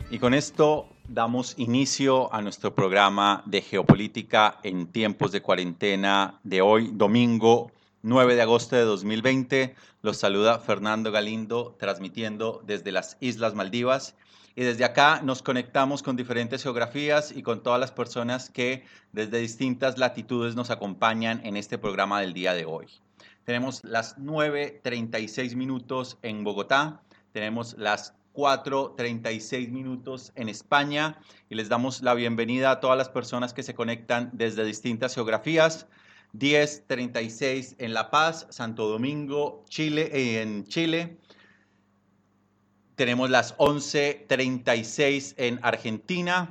Y con esto damos inicio a nuestro programa de geopolítica en tiempos de cuarentena de hoy, domingo 9 de agosto de 2020. Los saluda Fernando Galindo, transmitiendo desde las Islas Maldivas. Y desde acá nos conectamos con diferentes geografías y con todas las personas que desde distintas latitudes nos acompañan en este programa del día de hoy. Tenemos las 9:36 minutos en Bogotá, tenemos las 4:36 minutos en España y les damos la bienvenida a todas las personas que se conectan desde distintas geografías. 10:36 en La Paz, Santo Domingo, Chile, en Chile. Tenemos las 11:36 en Argentina,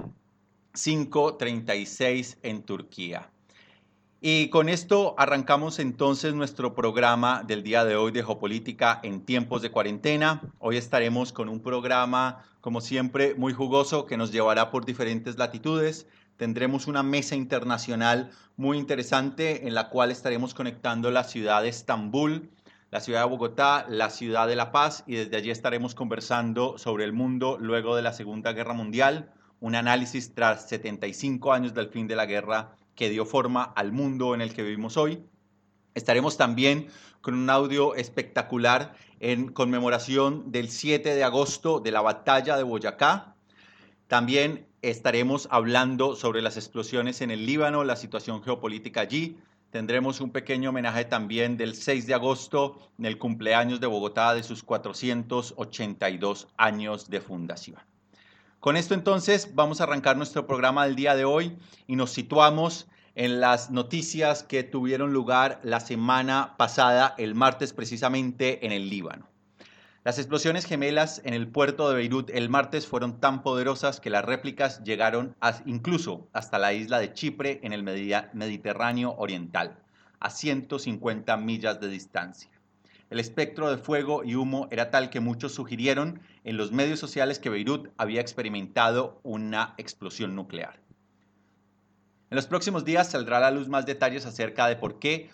5:36 en Turquía. Y con esto arrancamos entonces nuestro programa del día de hoy de Geopolítica en tiempos de cuarentena. Hoy estaremos con un programa, como siempre, muy jugoso que nos llevará por diferentes latitudes. Tendremos una mesa internacional muy interesante en la cual estaremos conectando la ciudad de Estambul, la ciudad de Bogotá, la ciudad de La Paz, y desde allí estaremos conversando sobre el mundo luego de la Segunda Guerra Mundial, un análisis tras 75 años del fin de la guerra que dio forma al mundo en el que vivimos hoy. Estaremos también con un audio espectacular en conmemoración del 7 de agosto de la batalla de Boyacá. También estaremos hablando sobre las explosiones en el Líbano, la situación geopolítica allí. Tendremos un pequeño homenaje también del 6 de agosto, en el cumpleaños de Bogotá, de sus 482 años de fundación. Con esto entonces vamos a arrancar nuestro programa del día de hoy y nos situamos en las noticias que tuvieron lugar la semana pasada, el martes precisamente, en el Líbano. Las explosiones gemelas en el puerto de Beirut el martes fueron tan poderosas que las réplicas llegaron incluso hasta la isla de Chipre en el Mediterráneo Oriental, a 150 millas de distancia. El espectro de fuego y humo era tal que muchos sugirieron en los medios sociales que Beirut había experimentado una explosión nuclear. En los próximos días saldrá a la luz más detalles acerca de por qué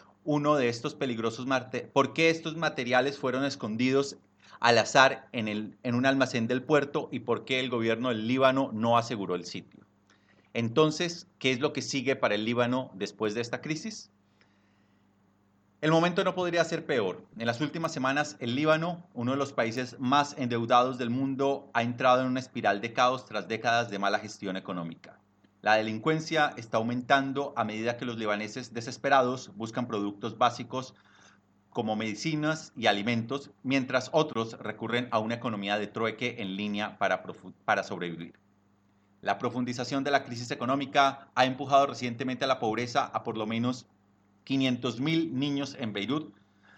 estos materiales fueron escondidos al azar en un almacén del puerto y por qué el gobierno del Líbano no aseguró el sitio. Entonces, ¿qué es lo que sigue para el Líbano después de esta crisis? El momento no podría ser peor. En las últimas semanas, el Líbano, uno de los países más endeudados del mundo, ha entrado en una espiral de caos tras décadas de mala gestión económica. La delincuencia está aumentando a medida que los libaneses desesperados buscan productos básicos como medicinas y alimentos, mientras otros recurren a una economía de trueque en línea para sobrevivir. La profundización de la crisis económica ha empujado recientemente a la pobreza a por lo menos 500.000 niños en Beirut,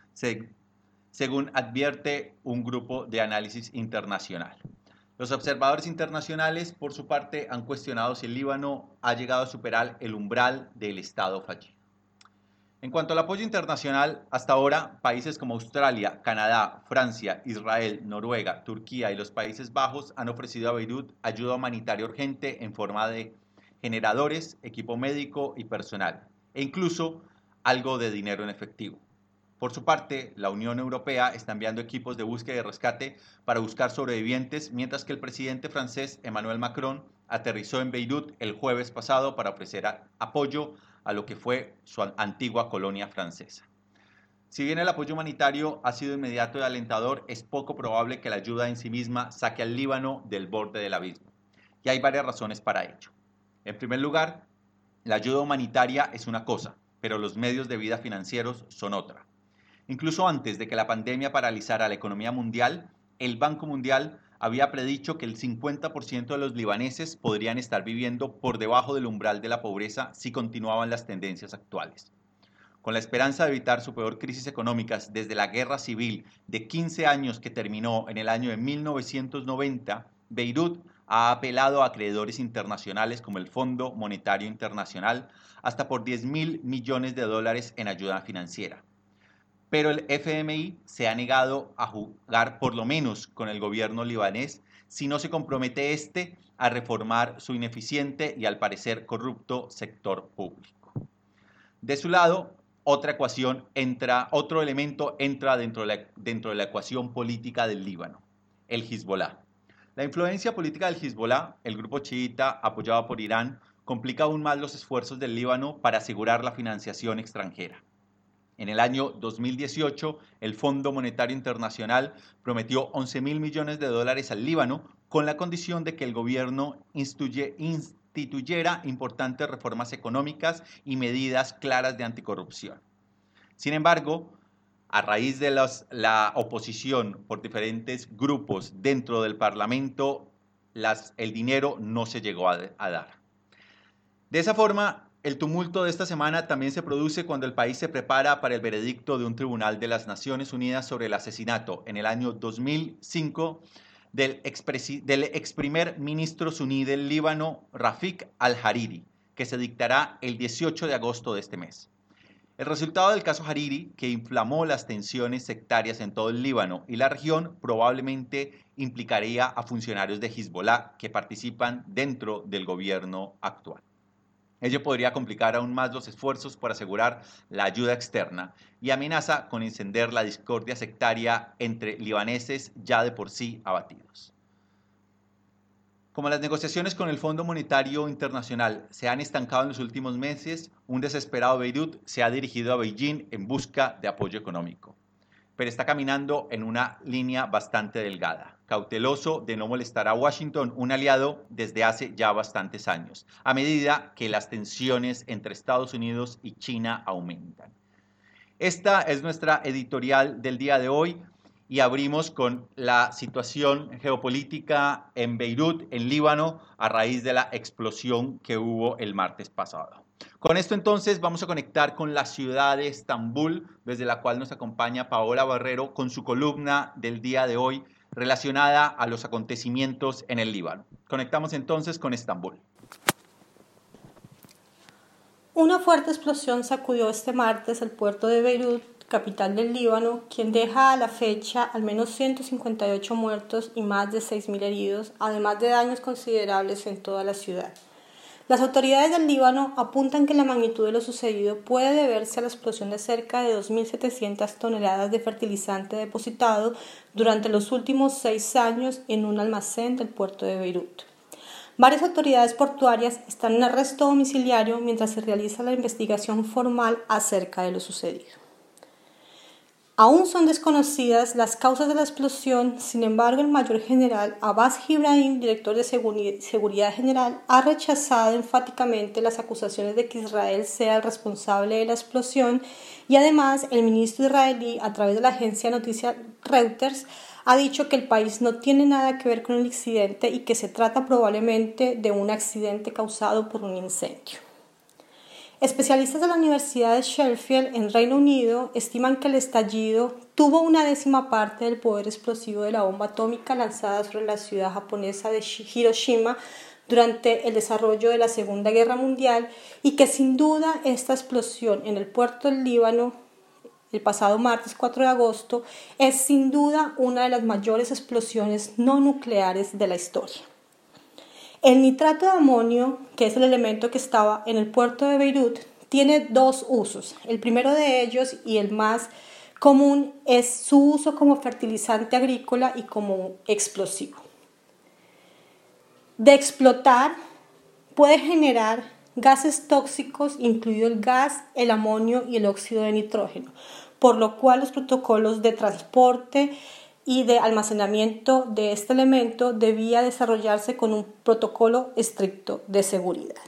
según advierte un grupo de análisis internacional. Los observadores internacionales, por su parte, han cuestionado si el Líbano ha llegado a superar el umbral del Estado fallido. En cuanto al apoyo internacional, hasta ahora, países como Australia, Canadá, Francia, Israel, Noruega, Turquía y los Países Bajos han ofrecido a Beirut ayuda humanitaria urgente en forma de generadores, equipo médico y personal, e incluso algo de dinero en efectivo. Por su parte, la Unión Europea está enviando equipos de búsqueda y rescate para buscar sobrevivientes, mientras que el presidente francés Emmanuel Macron aterrizó en Beirut el jueves pasado para ofrecer apoyo a lo que fue su antigua colonia francesa. Si bien el apoyo humanitario ha sido inmediato y alentador, es poco probable que la ayuda en sí misma saque al Líbano del borde del abismo. Y hay varias razones para ello. En primer lugar, la ayuda humanitaria es una cosa, pero los medios de vida financieros son otra. Incluso antes de que la pandemia paralizara la economía mundial, el Banco Mundial había predicho que el 50% de los libaneses podrían estar viviendo por debajo del umbral de la pobreza si continuaban las tendencias actuales. Con la esperanza de evitar su peor crisis económica desde la guerra civil de 15 años que terminó en el año de 1990, Beirut ha apelado a acreedores internacionales como el Fondo Monetario Internacional hasta por $10.000 millones en ayuda financiera. Pero el FMI se ha negado a jugar por lo menos con el gobierno libanés si no se compromete a reformar su ineficiente y al parecer corrupto sector público. De su lado, otro elemento entra dentro de la ecuación política del Líbano, el Hezbollah. La influencia política del Hezbollah, el grupo chiita apoyado por Irán, complica aún más los esfuerzos del Líbano para asegurar la financiación extranjera. En el año 2018, el Fondo Monetario Internacional prometió 11.000 millones de dólares al Líbano con la condición de que el gobierno instituyera importantes reformas económicas y medidas claras de anticorrupción. Sin embargo, a raíz de la oposición por diferentes grupos dentro del Parlamento, el dinero no se llegó a dar. De esa forma, el tumulto de esta semana también se produce cuando el país se prepara para el veredicto de un tribunal de las Naciones Unidas sobre el asesinato en el año 2005 del ex primer ministro suní del Líbano, Rafik al-Hariri, que se dictará el 18 de agosto de este mes. El resultado del caso Hariri, que inflamó las tensiones sectarias en todo el Líbano y la región, probablemente implicaría a funcionarios de Hezbollah que participan dentro del gobierno actual. Ello podría complicar aún más los esfuerzos por asegurar la ayuda externa y amenaza con encender la discordia sectaria entre libaneses ya de por sí abatidos. Como las negociaciones con el Fondo Monetario Internacional se han estancado en los últimos meses, un desesperado Beirut se ha dirigido a Beijing en busca de apoyo económico. Pero está caminando en una línea bastante delgada, cauteloso de no molestar a Washington, un aliado desde hace ya bastantes años, a medida que las tensiones entre Estados Unidos y China aumentan. Esta es nuestra editorial del día de hoy. Y abrimos con la situación geopolítica en Beirut, en Líbano, a raíz de la explosión que hubo el martes pasado. Con esto entonces vamos a conectar con la ciudad de Estambul, desde la cual nos acompaña Paola Barrero con su columna del día de hoy relacionada a los acontecimientos en el Líbano. Conectamos entonces con Estambul. Una fuerte explosión sacudió este martes el puerto de Beirut, capital del Líbano, quien deja a la fecha al menos 158 muertos y más de 6.000 heridos, además de daños considerables en toda la ciudad. Las autoridades del Líbano apuntan que la magnitud de lo sucedido puede deberse a la explosión de cerca de 2.700 toneladas de fertilizante depositado durante los últimos 6 años en un almacén del puerto de Beirut. Varias autoridades portuarias están en arresto domiciliario mientras se realiza la investigación formal acerca de lo sucedido. Aún son desconocidas las causas de la explosión, sin embargo, el mayor general Abbas Ibrahim, director de Seguridad General, ha rechazado enfáticamente las acusaciones de que Israel sea el responsable de la explosión y además el ministro israelí, a través de la agencia de noticias Reuters, ha dicho que el país no tiene nada que ver con el incidente y que se trata probablemente de un accidente causado por un incendio. Especialistas de la Universidad de Sheffield en Reino Unido estiman que el estallido tuvo una 10ª parte del poder explosivo de la bomba atómica lanzada sobre la ciudad japonesa de Hiroshima durante el desarrollo de la Segunda Guerra Mundial y que sin duda esta explosión en el puerto del Líbano el pasado martes 4 de agosto es sin duda una de las mayores explosiones no nucleares de la historia. El nitrato de amonio, que es el elemento que estaba en el puerto de Beirut, tiene 2 usos. El primero de ellos y el más común es su uso como fertilizante agrícola y como explosivo. De explotar puede generar gases tóxicos, incluido el gas, el amonio y el óxido de nitrógeno, por lo cual los protocolos de transporte y de almacenamiento de este elemento debía desarrollarse con un protocolo estricto de seguridad.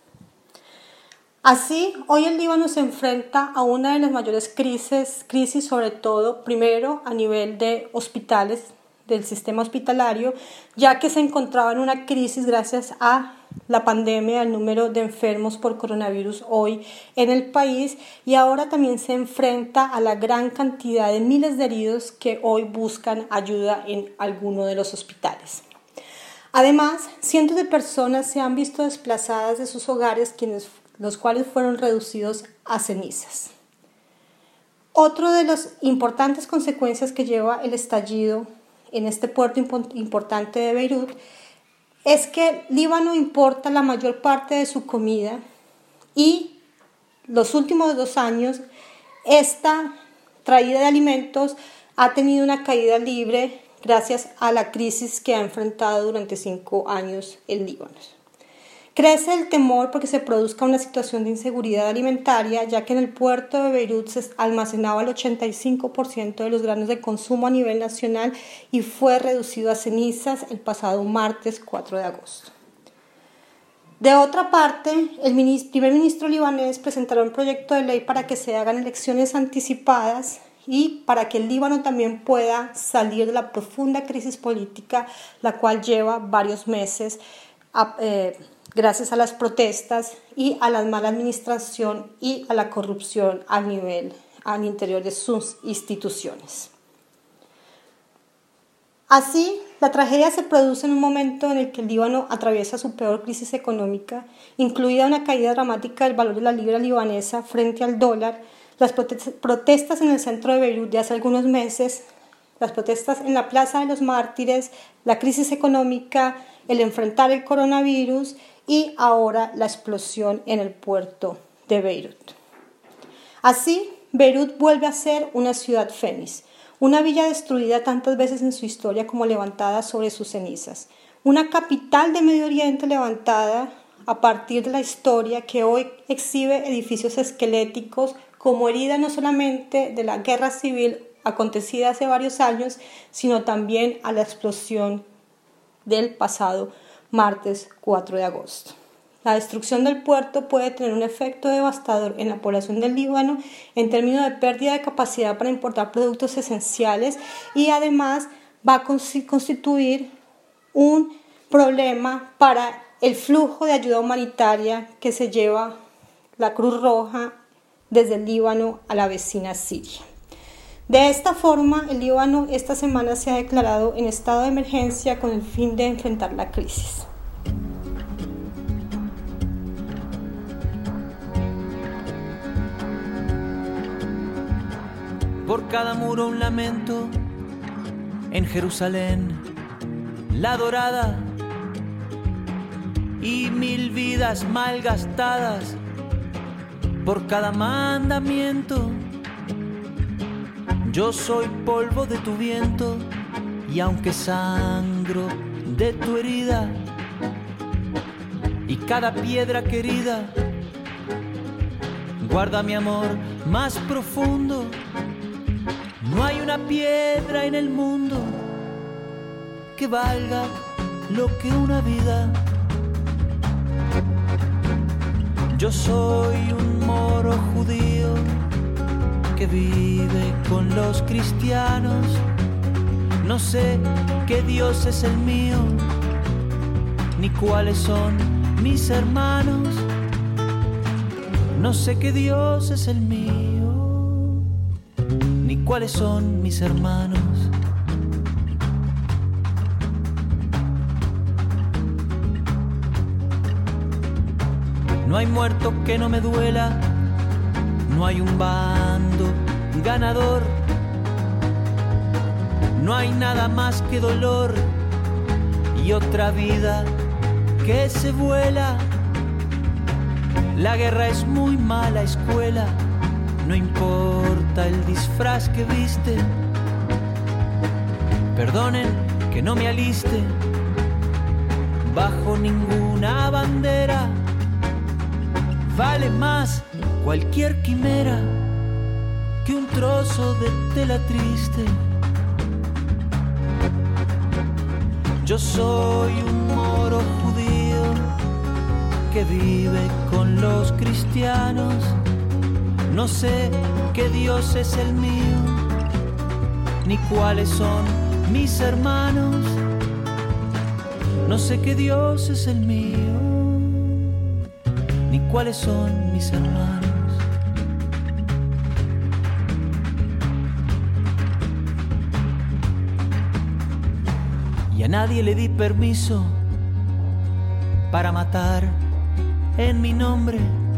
Así, hoy el Líbano se enfrenta a una de las mayores crisis sobre todo, primero a nivel de hospitales, del sistema hospitalario, ya que se encontraba en una crisis gracias a la pandemia, el número de enfermos por coronavirus hoy en el país, y ahora también se enfrenta a la gran cantidad de miles de heridos que hoy buscan ayuda en alguno de los hospitales. Además, cientos de personas se han visto desplazadas de sus hogares, los cuales fueron reducidos a cenizas. Otro de las importantes consecuencias que lleva el estallido en este puerto importante de Beirut es que Líbano importa la mayor parte de su comida y los últimos 2 años esta traída de alimentos ha tenido una caída libre gracias a la crisis que ha enfrentado durante 5 años el Líbano. Crece el temor porque se produzca una situación de inseguridad alimentaria, ya que en el puerto de Beirut se almacenaba el 85% de los granos de consumo a nivel nacional y fue reducido a cenizas el pasado martes 4 de agosto. De otra parte, el primer ministro libanés presentará un proyecto de ley para que se hagan elecciones anticipadas y para que el Líbano también pueda salir de la profunda crisis política, la cual lleva varios meses gracias a las protestas y a la mala administración y a la corrupción al interior de sus instituciones. Así, la tragedia se produce en un momento en el que el Líbano atraviesa su peor crisis económica, incluida una caída dramática del valor de la libra libanesa frente al dólar, las protestas en el centro de Beirut de hace algunos meses, las protestas en la Plaza de los Mártires, la crisis económica, el enfrentar el coronavirus y ahora la explosión en el puerto de Beirut. Así, Beirut vuelve a ser una ciudad fénix, una villa destruida tantas veces en su historia como levantada sobre sus cenizas, una capital de Medio Oriente levantada a partir de la historia que hoy exhibe edificios esqueléticos como herida no solamente de la guerra civil acontecida hace varios años, sino también a la explosión del pasado martes 4 de agosto. La destrucción del puerto puede tener un efecto devastador en la población del Líbano en términos de pérdida de capacidad para importar productos esenciales y además va a constituir un problema para el flujo de ayuda humanitaria que se lleva la Cruz Roja desde el Líbano a la vecina Siria. De esta forma, el Líbano esta semana se ha declarado en estado de emergencia con el fin de enfrentar la crisis. Por cada muro un lamento, en Jerusalén, la dorada, y 1000 vidas malgastadas, por cada mandamiento. Yo soy polvo de tu viento, y aunque sangro de tu herida, y cada piedra querida guarda mi amor más profundo. No hay una piedra en el mundo que valga lo que una vida. Yo soy un moro judío que vive con los cristianos. No sé qué Dios es el mío, ni cuáles son mis hermanos. No sé qué Dios es el mío, ni cuáles son mis hermanos. No hay muerto que no me duela, no hay un bando ganador, no hay nada más que dolor y otra vida que se vuela. La guerra es muy mala escuela, no importa el disfraz que viste. Perdonen que no me aliste bajo ninguna bandera. Vale más cualquier quimera que un trozo de tela triste. Yo soy un moro judío que vive con los cristianos. No sé qué Dios es el mío, ni cuáles son mis hermanos. No sé qué Dios es el mío, ni cuáles son mis hermanos. Y a nadie le di permiso para matar en mi nombre.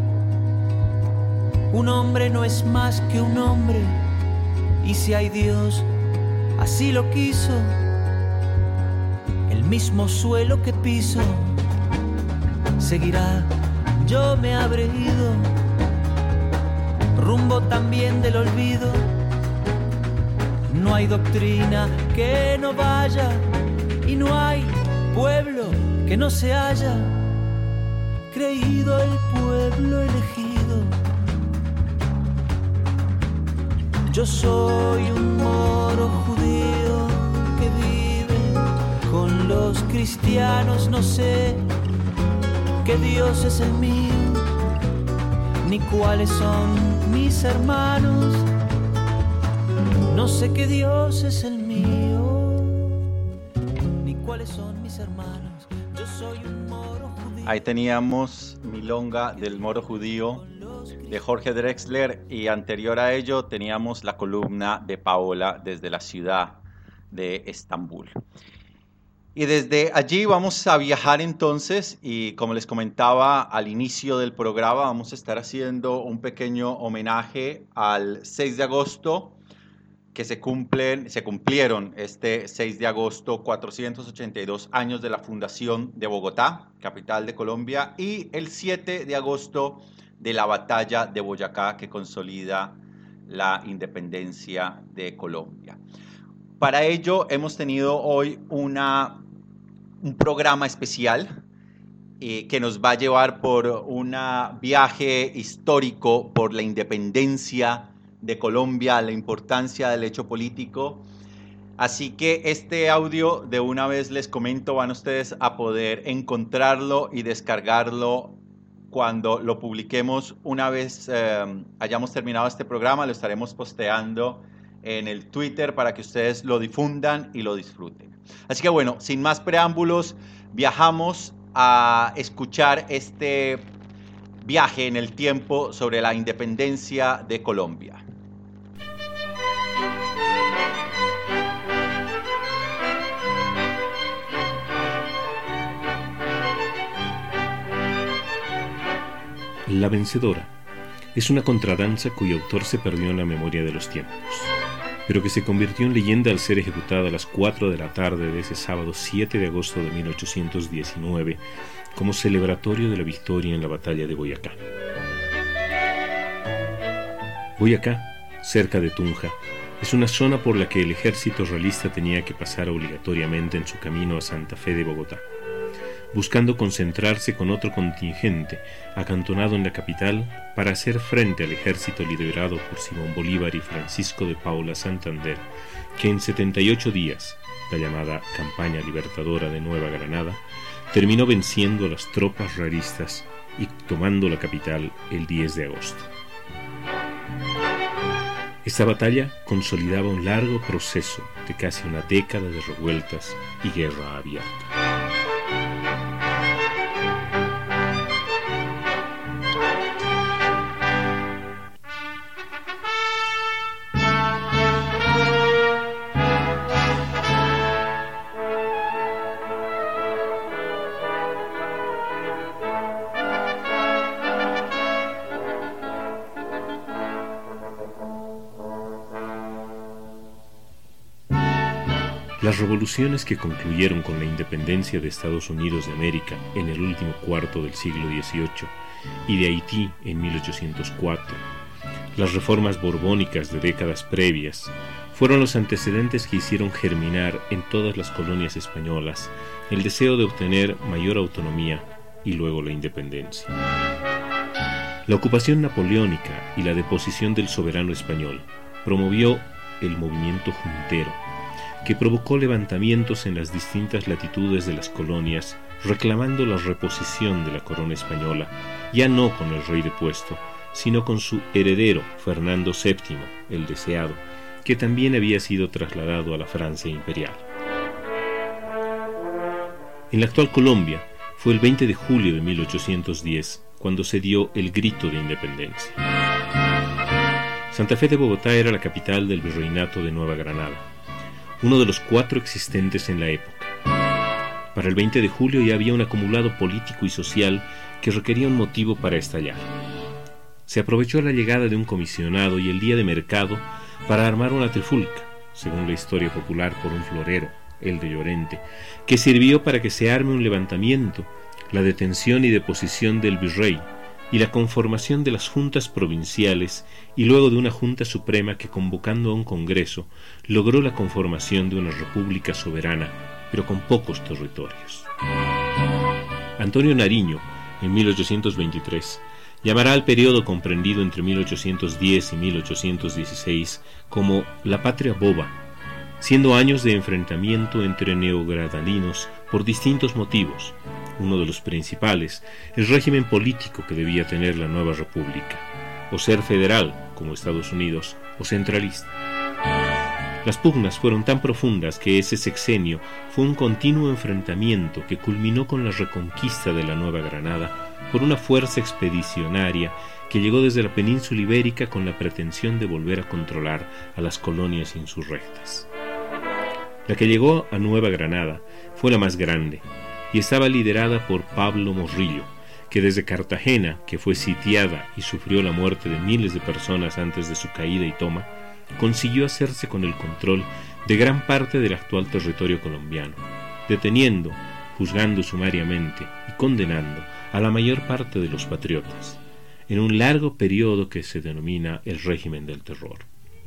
Un hombre no es más que un hombre, y si hay Dios, así lo quiso. El mismo suelo que piso seguirá. Yo me habré ido rumbo también del olvido. No no hay doctrina que no vaya y no hay pueblo que no se haya creído el pueblo elegido. Yo soy un moro judío que vive con los cristianos, no sé qué Dios es el mío, ni cuáles son mis hermanos, no sé qué Dios es el mío, ni cuáles son mis hermanos. Yo soy un moro judío. Ahí teníamos Milonga del Moro Judío de Jorge Drexler, y anterior a ello teníamos la columna de Paola desde la ciudad de Estambul. Y desde allí vamos a viajar entonces, y como les comentaba al inicio del programa, vamos a estar haciendo un pequeño homenaje al 6 de agosto, que se cumplieron este 6 de agosto 482 años de la fundación de Bogotá, capital de Colombia, y el 7 de agosto de la batalla de Boyacá, que consolida la independencia de Colombia. Para ello hemos tenido hoy un programa especial que nos va a llevar por un viaje histórico por la independencia de Colombia, la importancia del hecho político. Así que este audio, de una vez les comento, van ustedes a poder encontrarlo y descargarlo cuando lo publiquemos. Una vez hayamos terminado este programa, lo estaremos posteando en el Twitter para que ustedes lo difundan y lo disfruten. Así que bueno, sin más preámbulos, viajamos a escuchar este viaje en el tiempo sobre la independencia de Colombia. La vencedora es una contradanza cuyo autor se perdió en la memoria de los tiempos, pero que se convirtió en leyenda al ser ejecutada a las 4 de la tarde de ese sábado 7 de agosto de 1819 como celebratorio de la victoria en la batalla de Boyacá. Boyacá, cerca de Tunja, es una zona por la que el ejército realista tenía que pasar obligatoriamente en su camino a Santa Fe de Bogotá, buscando concentrarse con otro contingente acantonado en la capital para hacer frente al ejército liderado por Simón Bolívar y Francisco de Paula Santander, que en 78 días, la llamada Campaña Libertadora de Nueva Granada, terminó venciendo a las tropas realistas y tomando la capital el 10 de agosto. Esta batalla consolidaba un largo proceso de casi una década de revueltas y guerra abierta. Las revoluciones que concluyeron con la independencia de Estados Unidos de América en el último cuarto del siglo XVIII y de Haití en 1804, las reformas borbónicas de décadas previas, fueron los antecedentes que hicieron germinar en todas las colonias españolas el deseo de obtener mayor autonomía y luego la independencia. La ocupación napoleónica y la deposición del soberano español promovió el movimiento juntero, que provocó levantamientos en las distintas latitudes de las colonias reclamando la reposición de la corona española, ya no con el rey depuesto, sino con su heredero Fernando VII, el deseado, que también había sido trasladado a la Francia imperial. En la actual Colombia fue el 20 de julio de 1810 cuando se dio el grito de independencia. Santa Fe de Bogotá era la capital del virreinato de Nueva Granada, uno de los 4 existentes en la época. Para el 20 de julio ya había un acumulado político y social que requería un motivo para estallar. Se aprovechó la llegada de un comisionado y el día de mercado para armar una trifulca, según la historia popular, por un florero, el de Llorente, que sirvió para que se arme un levantamiento, la detención y deposición del virrey y la conformación de las juntas provinciales y luego de una junta suprema que, convocando a un congreso, logró la conformación de una república soberana, pero con pocos territorios. Antonio Nariño, en 1823, llamará al periodo comprendido entre 1810 y 1816 como la patria boba, siendo años de enfrentamiento entre neogranadinos por distintos motivos. Uno de los principales, el régimen político que debía tener la nueva república, o ser federal, como Estados Unidos, o centralista. Las pugnas fueron tan profundas que ese sexenio fue un continuo enfrentamiento que culminó con la reconquista de la Nueva Granada por una fuerza expedicionaria que llegó desde la península ibérica con la pretensión de volver a controlar a las colonias insurrectas. La que llegó a Nueva Granada fue la más grande y estaba liderada por Pablo Morillo, que desde Cartagena, que fue sitiada y sufrió la muerte de miles de personas antes de su caída y toma, consiguió hacerse con el control de gran parte del actual territorio colombiano, deteniendo, juzgando sumariamente y condenando a la mayor parte de los patriotas, en un largo periodo que se denomina el régimen del terror.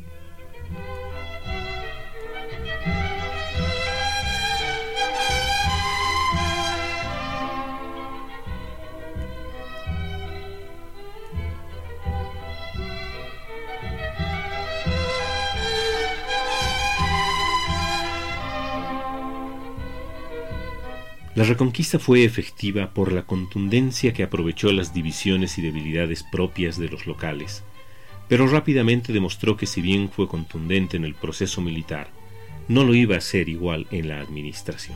La reconquista fue efectiva por la contundencia que aprovechó las divisiones y debilidades propias de los locales, pero rápidamente demostró que si bien fue contundente en el proceso militar, no lo iba a ser igual en la administración.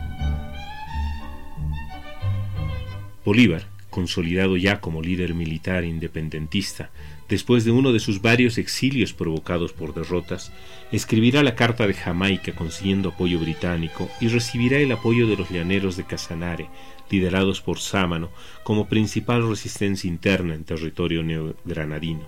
Bolívar, consolidado ya como líder militar independentista, después de uno de sus varios exilios provocados por derrotas, escribirá la Carta de Jamaica consiguiendo apoyo británico y recibirá el apoyo de los llaneros de Casanare, liderados por Sámano, como principal resistencia interna en territorio neogranadino.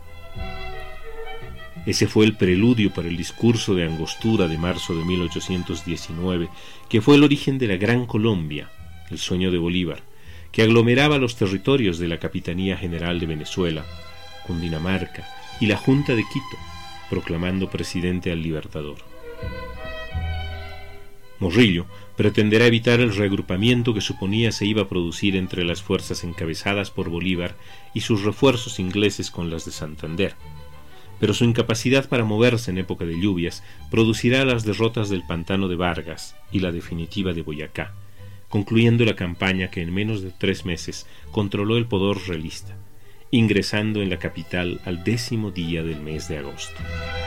Ese fue el preludio para el discurso de Angostura de marzo de 1819, que fue el origen de la Gran Colombia, el sueño de Bolívar, que aglomeraba los territorios de la Capitanía General de Venezuela, Cundinamarca y la Junta de Quito, proclamando presidente al Libertador. Morillo pretenderá evitar el reagrupamiento que suponía se iba a producir entre las fuerzas encabezadas por Bolívar y sus refuerzos ingleses con las de Santander, pero su incapacidad para moverse en época de lluvias producirá las derrotas del Pantano de Vargas y la definitiva de Boyacá, concluyendo la campaña que en menos de 3 meses controló el poder realista, ingresando en la capital al 10º día del mes de agosto.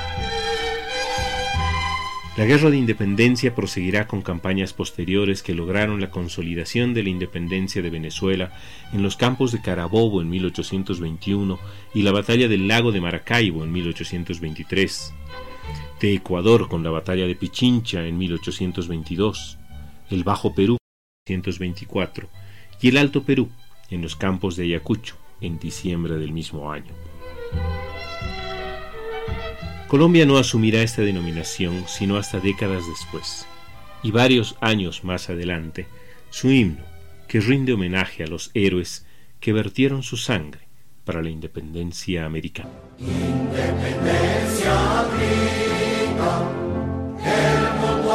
La Guerra de Independencia proseguirá con campañas posteriores que lograron la consolidación de la independencia de Venezuela en los campos de Carabobo en 1821 y la batalla del lago de Maracaibo en 1823, de Ecuador con la batalla de Pichincha en 1822, el Bajo Perú en 1824 y el Alto Perú en los campos de Ayacucho en diciembre del mismo año. Colombia no asumirá esta denominación sino hasta décadas después, y varios años más adelante, su himno, que rinde homenaje a los héroes que vertieron su sangre para la independencia americana. Independencia grita el mundo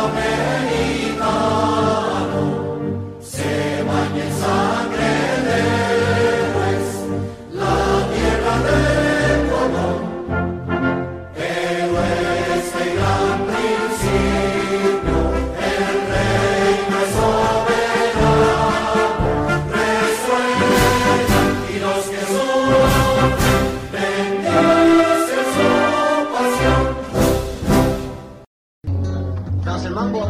americano, se baña en sangre de héroes, la tierra del color. Pero este gran principio, el reino es soberano, resuena y los que sufren bendicen su pasión. Danza el mambo,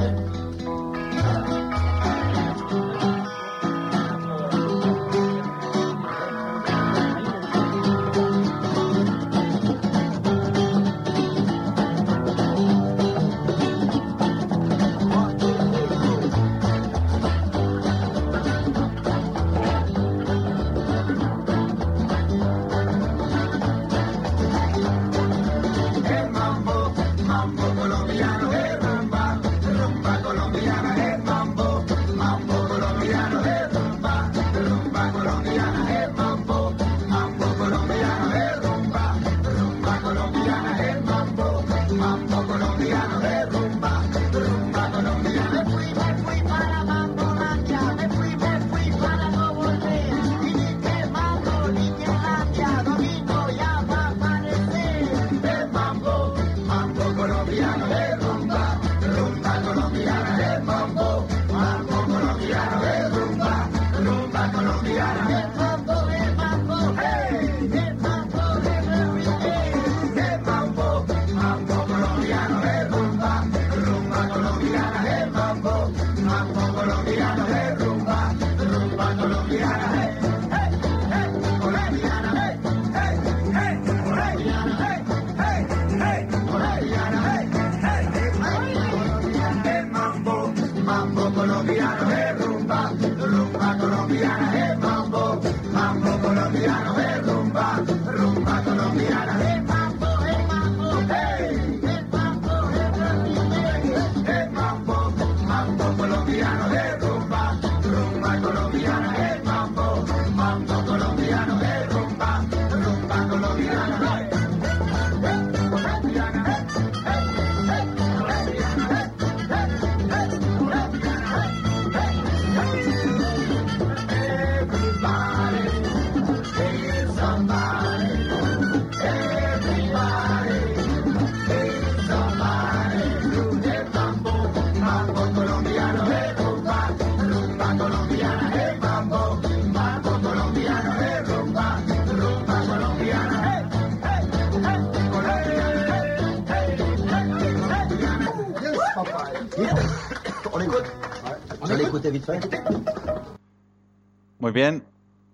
Muy bien,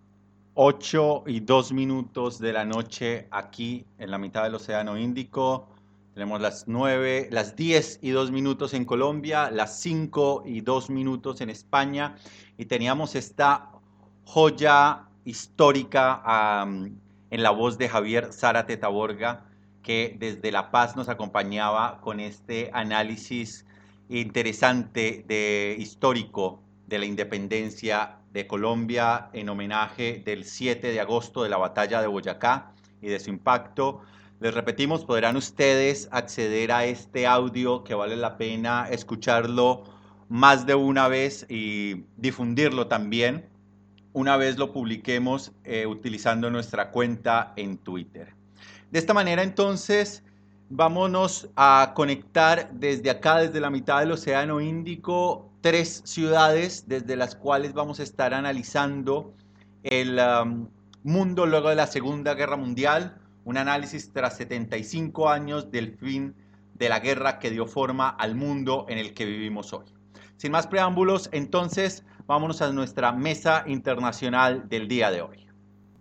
8:02 de la noche aquí en la mitad del Océano Índico. Tenemos las 10:02 en Colombia, las 5:02 en España, y teníamos esta joya histórica en la voz de Javier Zárate Taborga, que desde La Paz nos acompañaba con este análisis interesante histórico de la independencia de Colombia en homenaje del 7 de agosto de la batalla de Boyacá y de su impacto. Les repetimos, podrán ustedes acceder a este audio, que vale la pena escucharlo más de una vez y difundirlo también una vez lo publiquemos utilizando nuestra cuenta en Twitter. De esta manera, entonces, vámonos a conectar desde acá, desde la mitad del Océano Índico, 3 ciudades desde las cuales vamos a estar analizando el mundo luego de la Segunda Guerra Mundial, un análisis tras 75 años del fin de la guerra que dio forma al mundo en el que vivimos hoy. Sin más preámbulos, entonces, vámonos a nuestra mesa internacional del día de hoy.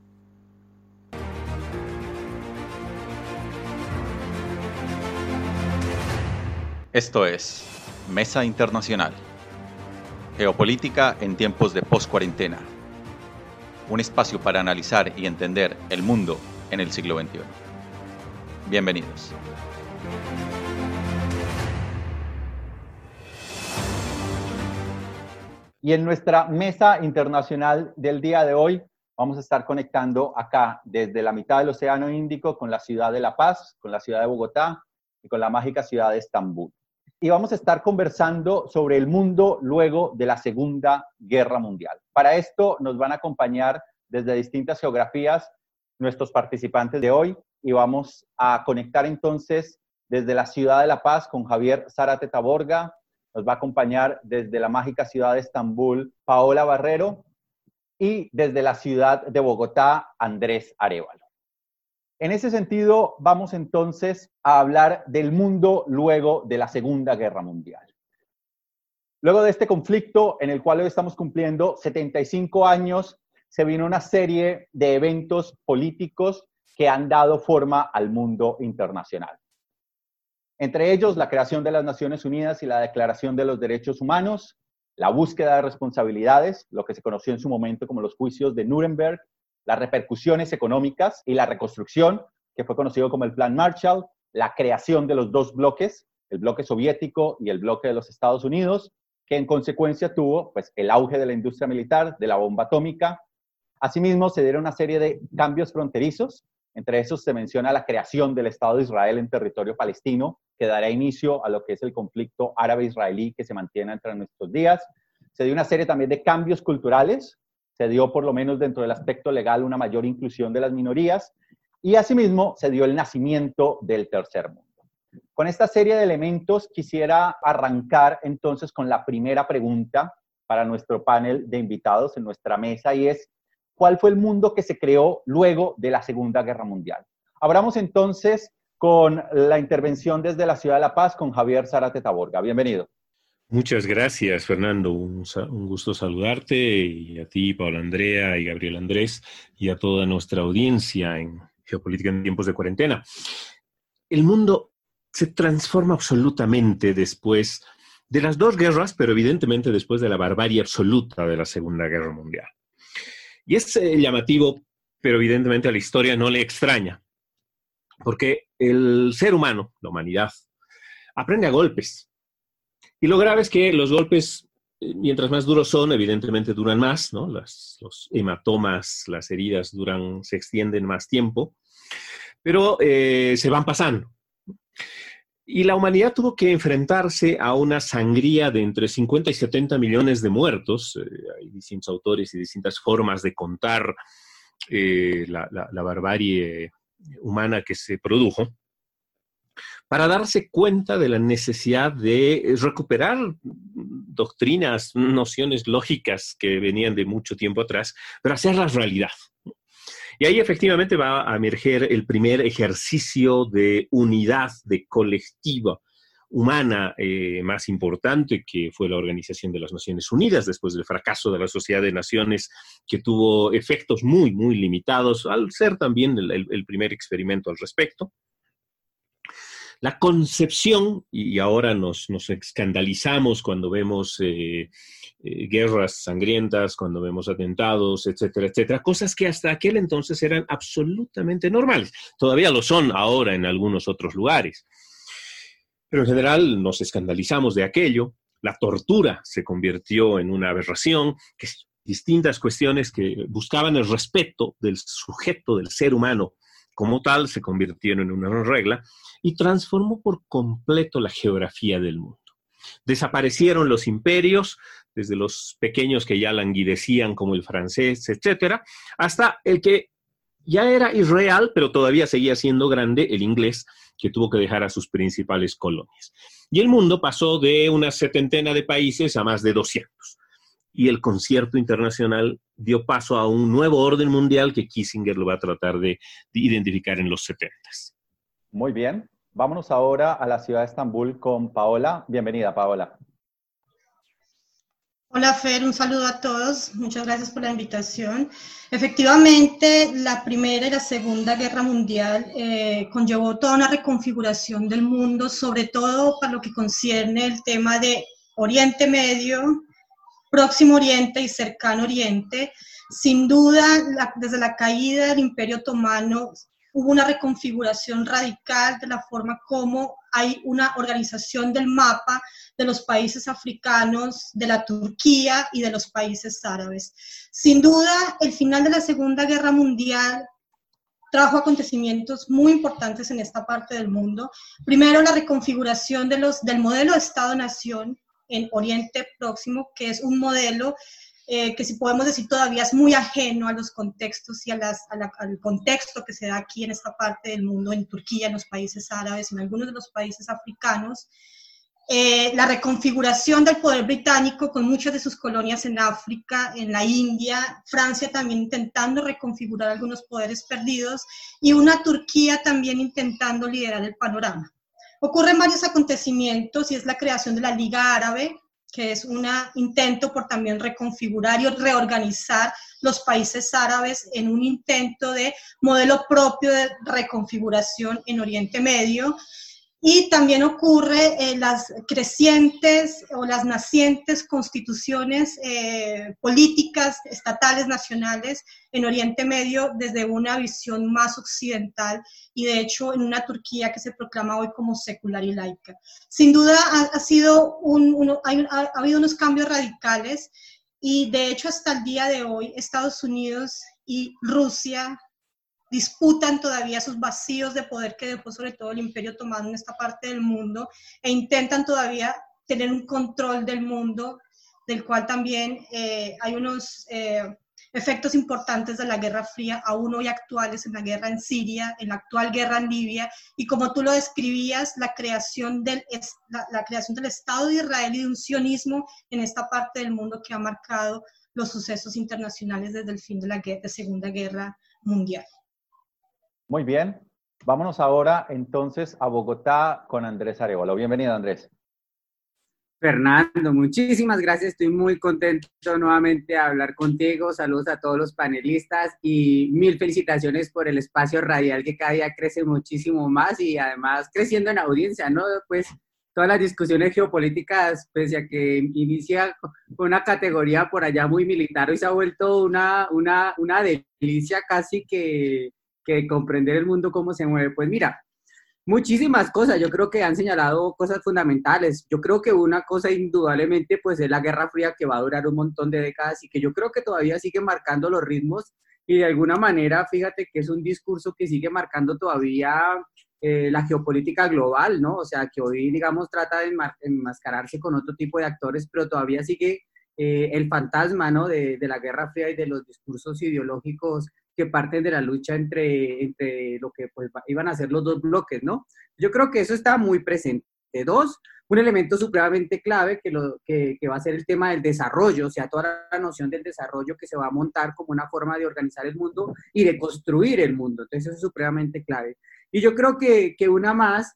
Esto es Mesa Internacional. Geopolítica en tiempos de post-cuarentena. Un espacio para analizar y entender el mundo en el siglo XXI. Bienvenidos. Y en nuestra mesa internacional del día de hoy vamos a estar conectando acá desde la mitad del Océano Índico con la ciudad de La Paz, con la ciudad de Bogotá y con la mágica ciudad de Estambul. Y vamos a estar conversando sobre el mundo luego de la Segunda Guerra Mundial. Para esto nos van a acompañar desde distintas geografías nuestros participantes de hoy y vamos a conectar entonces desde la ciudad de La Paz con Javier Zárate Taborga. Nos va a acompañar desde la mágica ciudad de Estambul Paola Barrero y desde la ciudad de Bogotá Andrés Arévalo. En ese sentido, vamos entonces a hablar del mundo luego de la Segunda Guerra Mundial. Luego de este conflicto, en el cual hoy estamos cumpliendo 75 años, se vino una serie de eventos políticos que han dado forma al mundo internacional. Entre ellos, la creación de las Naciones Unidas y la Declaración de los Derechos Humanos, la búsqueda de responsabilidades, lo que se conoció en su momento como los juicios de Nuremberg, las repercusiones económicas y la reconstrucción, que fue conocido como el Plan Marshall, la creación de los dos bloques, el bloque soviético y el bloque de los Estados Unidos, que en consecuencia tuvo pues, el auge de la industria militar, de la bomba atómica. Asimismo, se dieron una serie de cambios fronterizos Entre esos se menciona la creación del Estado de Israel en territorio palestino, que dará inicio a lo que es el conflicto árabe-israelí que se mantiene entre nuestros días. Se dio una serie también de cambios culturales, se dio por lo menos dentro del aspecto legal una mayor inclusión de las minorías y asimismo se dio el nacimiento del tercer mundo. Con esta serie de elementos quisiera arrancar entonces con la primera pregunta para nuestro panel de invitados en nuestra mesa y es: ¿cuál fue el mundo que se creó luego de la Segunda Guerra Mundial? Abramos entonces con la intervención desde la ciudad de La Paz con Javier Zárate Taborga. Bienvenido. Muchas gracias, Fernando. Un gusto saludarte, y a ti, Paula Andrea y Gabriel Andrés, y a toda nuestra audiencia en Geopolítica en tiempos de cuarentena. El mundo se transforma absolutamente después de las dos guerras, pero evidentemente después de la barbarie absoluta de la Segunda Guerra Mundial. Y es llamativo, pero evidentemente a la historia no le extraña, porque el ser humano, la humanidad, aprende a golpes. Y lo grave es que los golpes, mientras más duros son, evidentemente duran más, ¿no? Los hematomas, las heridas se extienden más tiempo, pero se van pasando. Y la humanidad tuvo que enfrentarse a una sangría de entre 50 y 70 millones de muertos. Hay distintos autores y distintas formas de contar la barbarie humana que se produjo, para darse cuenta de la necesidad de recuperar doctrinas, nociones lógicas que venían de mucho tiempo atrás, pero hacerlas realidad. Y ahí efectivamente va a emerger el primer ejercicio de unidad, de colectiva humana más importante, que fue la Organización de las Naciones Unidas, después del fracaso de la Sociedad de Naciones, que tuvo efectos muy, muy limitados, al ser también el primer experimento al respecto. La concepción, y ahora nos escandalizamos cuando vemos guerras sangrientas, cuando vemos atentados, etcétera, etcétera, cosas que hasta aquel entonces eran absolutamente normales. Todavía lo son ahora en algunos otros lugares. Pero en general nos escandalizamos de aquello. La tortura se convirtió en una aberración, distintas cuestiones que buscaban el respeto del sujeto, del ser humano como tal, se convirtieron en una regla y transformó por completo la geografía del mundo. Desaparecieron los imperios, desde los pequeños que ya languidecían como el francés, etcétera, hasta el que ya era irreal, pero todavía seguía siendo grande, el inglés, que tuvo que dejar a sus principales colonias. Y el mundo pasó de una 70 de países a más de 200. Y el concierto internacional dio paso a un nuevo orden mundial que Kissinger lo va a tratar de identificar en los 70s. Muy bien. Vámonos ahora a la ciudad de Estambul con Paola. Bienvenida, Paola. Hola, Fer, un saludo a todos. Muchas gracias por la invitación. Efectivamente, la Primera y la Segunda Guerra Mundial conllevó toda una reconfiguración del mundo, sobre todo para lo que concierne el tema de Oriente Medio, Próximo Oriente y Cercano Oriente. Sin duda, desde la caída del Imperio Otomano, hubo una reconfiguración radical de la forma como hay una organización del mapa de los países africanos, de la Turquía y de los países árabes. Sin duda, el final de la Segunda Guerra Mundial trajo acontecimientos muy importantes en esta parte del mundo. Primero, la reconfiguración del modelo de Estado-Nación en Oriente Próximo, que es un modelo que, si podemos decir, todavía es muy ajeno a los contextos y al contexto que se da aquí en esta parte del mundo, en Turquía, en los países árabes, en algunos de los países africanos. La reconfiguración del poder británico con muchas de sus colonias en África, en la India, Francia también intentando reconfigurar algunos poderes perdidos y una Turquía también intentando liderar el panorama. Ocurren varios acontecimientos y es la creación de la Liga Árabe, que es un intento por también reconfigurar y reorganizar los países árabes en un intento de modelo propio de reconfiguración en Oriente Medio. Y también ocurre las crecientes o las nacientes constituciones políticas estatales nacionales en Oriente Medio desde una visión más occidental y de hecho en una Turquía que se proclama hoy como secular y laica. Sin duda ha habido unos cambios radicales y de hecho hasta el día de hoy Estados Unidos y Rusia disputan todavía sus vacíos de poder que dejó sobre todo el Imperio Otomano en esta parte del mundo, e intentan todavía tener un control del mundo, del cual también hay unos efectos importantes de la Guerra Fría, aún hoy actuales, en la guerra en Siria, en la actual guerra en Libia, y como tú lo describías, la creación del Estado de Israel y de un sionismo en esta parte del mundo que ha marcado los sucesos internacionales desde el fin de la Segunda Guerra Mundial. Muy bien, vámonos ahora entonces a Bogotá con Andrés Arevalo. Bienvenido, Andrés. Fernando, muchísimas gracias, estoy muy contento nuevamente de hablar contigo, saludos a todos los panelistas y mil felicitaciones por el espacio radial que cada día crece muchísimo más y además creciendo en audiencia, ¿no? Pues todas las discusiones geopolíticas, pese a que inicia con una categoría por allá muy militar, hoy se ha vuelto una delicia casi que comprender el mundo cómo se mueve. Pues mira, muchísimas cosas, yo creo que han señalado cosas fundamentales. Yo creo que una cosa indudablemente pues es la Guerra Fría, que va a durar un montón de décadas y que yo creo que todavía sigue marcando los ritmos y de alguna manera, fíjate que es un discurso que sigue marcando todavía la geopolítica global, ¿no? O sea, que hoy, digamos, trata de enmascararse con otro tipo de actores, pero todavía sigue el fantasma, ¿no? De la Guerra Fría y de los discursos ideológicos que parten de la lucha entre lo que pues, iban a ser los dos bloques, ¿no? Yo creo que eso está muy presente. Dos, un elemento supremamente clave que va a ser el tema del desarrollo, o sea, toda la noción del desarrollo que se va a montar como una forma de organizar el mundo y de construir el mundo. Entonces, eso es supremamente clave. Y yo creo que una más,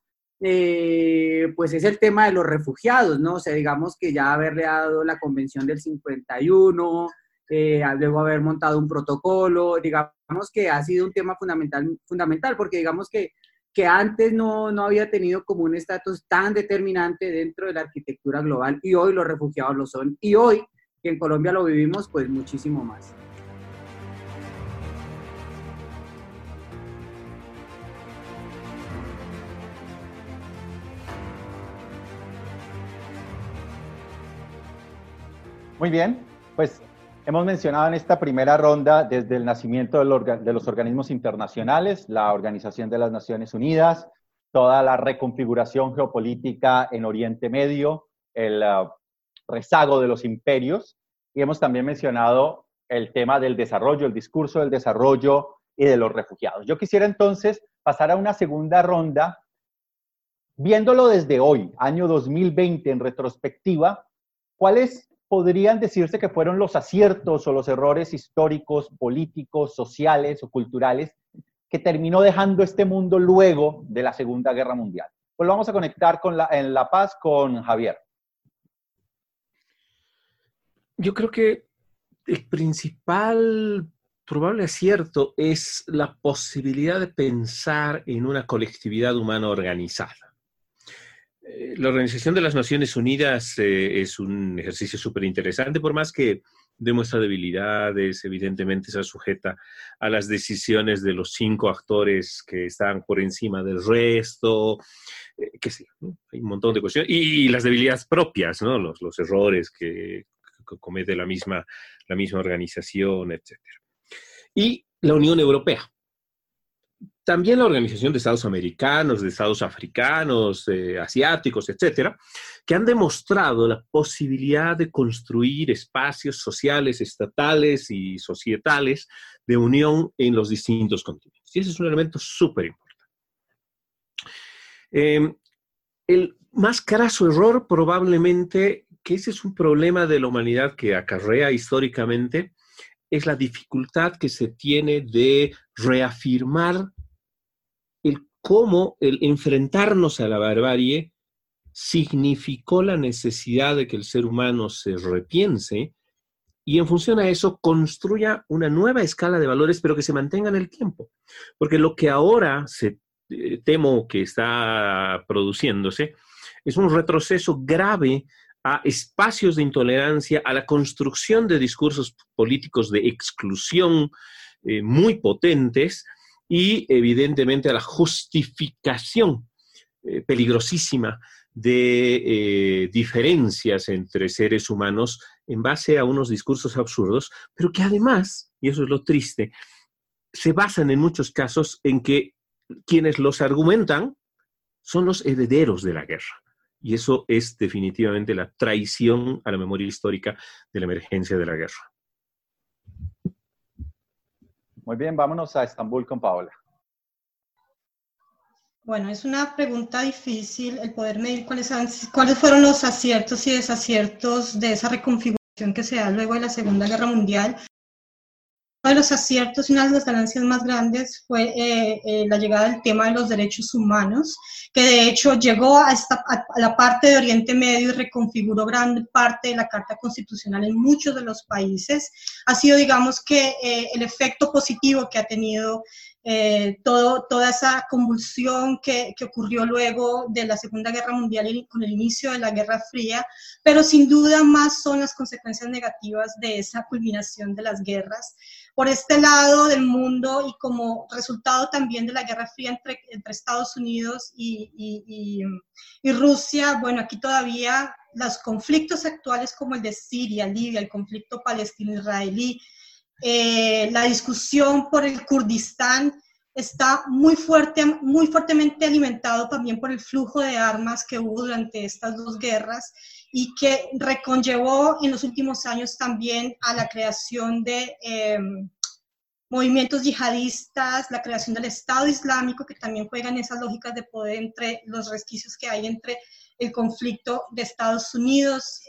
pues es el tema de los refugiados, ¿no? O sea, digamos que ya haberle dado la Convención del 51, luego haber montado un protocolo, digamos que ha sido un tema fundamental porque digamos que antes no había tenido como un estatus tan determinante dentro de la arquitectura global y hoy los refugiados lo son y hoy que en Colombia lo vivimos pues muchísimo más. Muy bien, pues hemos mencionado en esta primera ronda desde el nacimiento de los organismos internacionales, la Organización de las Naciones Unidas, toda la reconfiguración geopolítica en Oriente Medio, el rezago de los imperios, y hemos también mencionado el tema del desarrollo, el discurso del desarrollo y de los refugiados. Yo quisiera entonces pasar a una segunda ronda, viéndolo desde hoy, año 2020, en retrospectiva, ¿cuáles podrían decirse que fueron los aciertos o los errores históricos, políticos, sociales o culturales que terminó dejando este mundo luego de la Segunda Guerra Mundial? Pues lo vamos a conectar en La Paz con Javier. Yo creo que el principal probable acierto es la posibilidad de pensar en una colectividad humana organizada. La Organización de las Naciones Unidas es un ejercicio súper interesante, por más que demuestra debilidades, evidentemente está sujeta a las decisiones de los 5 actores que están por encima del resto, qué sé yo, ¿no? Hay un montón de cuestiones, y las debilidades propias, ¿no? Los errores que comete la misma organización, etc. Y la Unión Europea. También la Organización de Estados Americanos, de Estados Africanos, asiáticos, etcétera, que han demostrado la posibilidad de construir espacios sociales, estatales y societales de unión en los distintos continentes. Y ese es un elemento súper importante. El más craso error probablemente, que ese es un problema de la humanidad que acarrea históricamente, es la dificultad que se tiene de reafirmar cómo el enfrentarnos a la barbarie significó la necesidad de que el ser humano se repiense y en función a eso construya una nueva escala de valores, pero que se mantenga en el tiempo. Porque lo que ahora temo que está produciéndose es un retroceso grave a espacios de intolerancia, a la construcción de discursos políticos de exclusión muy potentes, y evidentemente a la justificación peligrosísima de diferencias entre seres humanos en base a unos discursos absurdos, pero que además, y eso es lo triste, se basan en muchos casos en que quienes los argumentan son los herederos de la guerra. Y eso es definitivamente la traición a la memoria histórica de la emergencia de la guerra. Muy bien, vámonos a Estambul con Paola. Bueno, es una pregunta difícil el poder medir cuáles fueron los aciertos y desaciertos de esa reconfiguración que se da luego de la Segunda Guerra Mundial. Uno de los aciertos y una de las ganancias más grandes fue la llegada del tema de los derechos humanos, que de hecho llegó a la parte de Oriente Medio y reconfiguró gran parte de la Carta Constitucional en muchos de los países. Ha sido, digamos, que el efecto positivo que ha tenido toda esa convulsión que ocurrió luego de la Segunda Guerra Mundial y con el inicio de la Guerra Fría, pero sin duda más son las consecuencias negativas de esa culminación de las guerras. Por este lado del mundo y como resultado también de la Guerra Fría entre Estados Unidos y Rusia, bueno, aquí todavía los conflictos actuales como el de Siria, Libia, el conflicto palestino-israelí, la discusión por el Kurdistán está muy fuertemente alimentado también por el flujo de armas que hubo durante estas dos guerras y que reconllevó en los últimos años también a la creación de movimientos yihadistas, la creación del Estado Islámico, que también juegan esas lógicas de poder entre los resquicios que hay entre el conflicto de Estados Unidos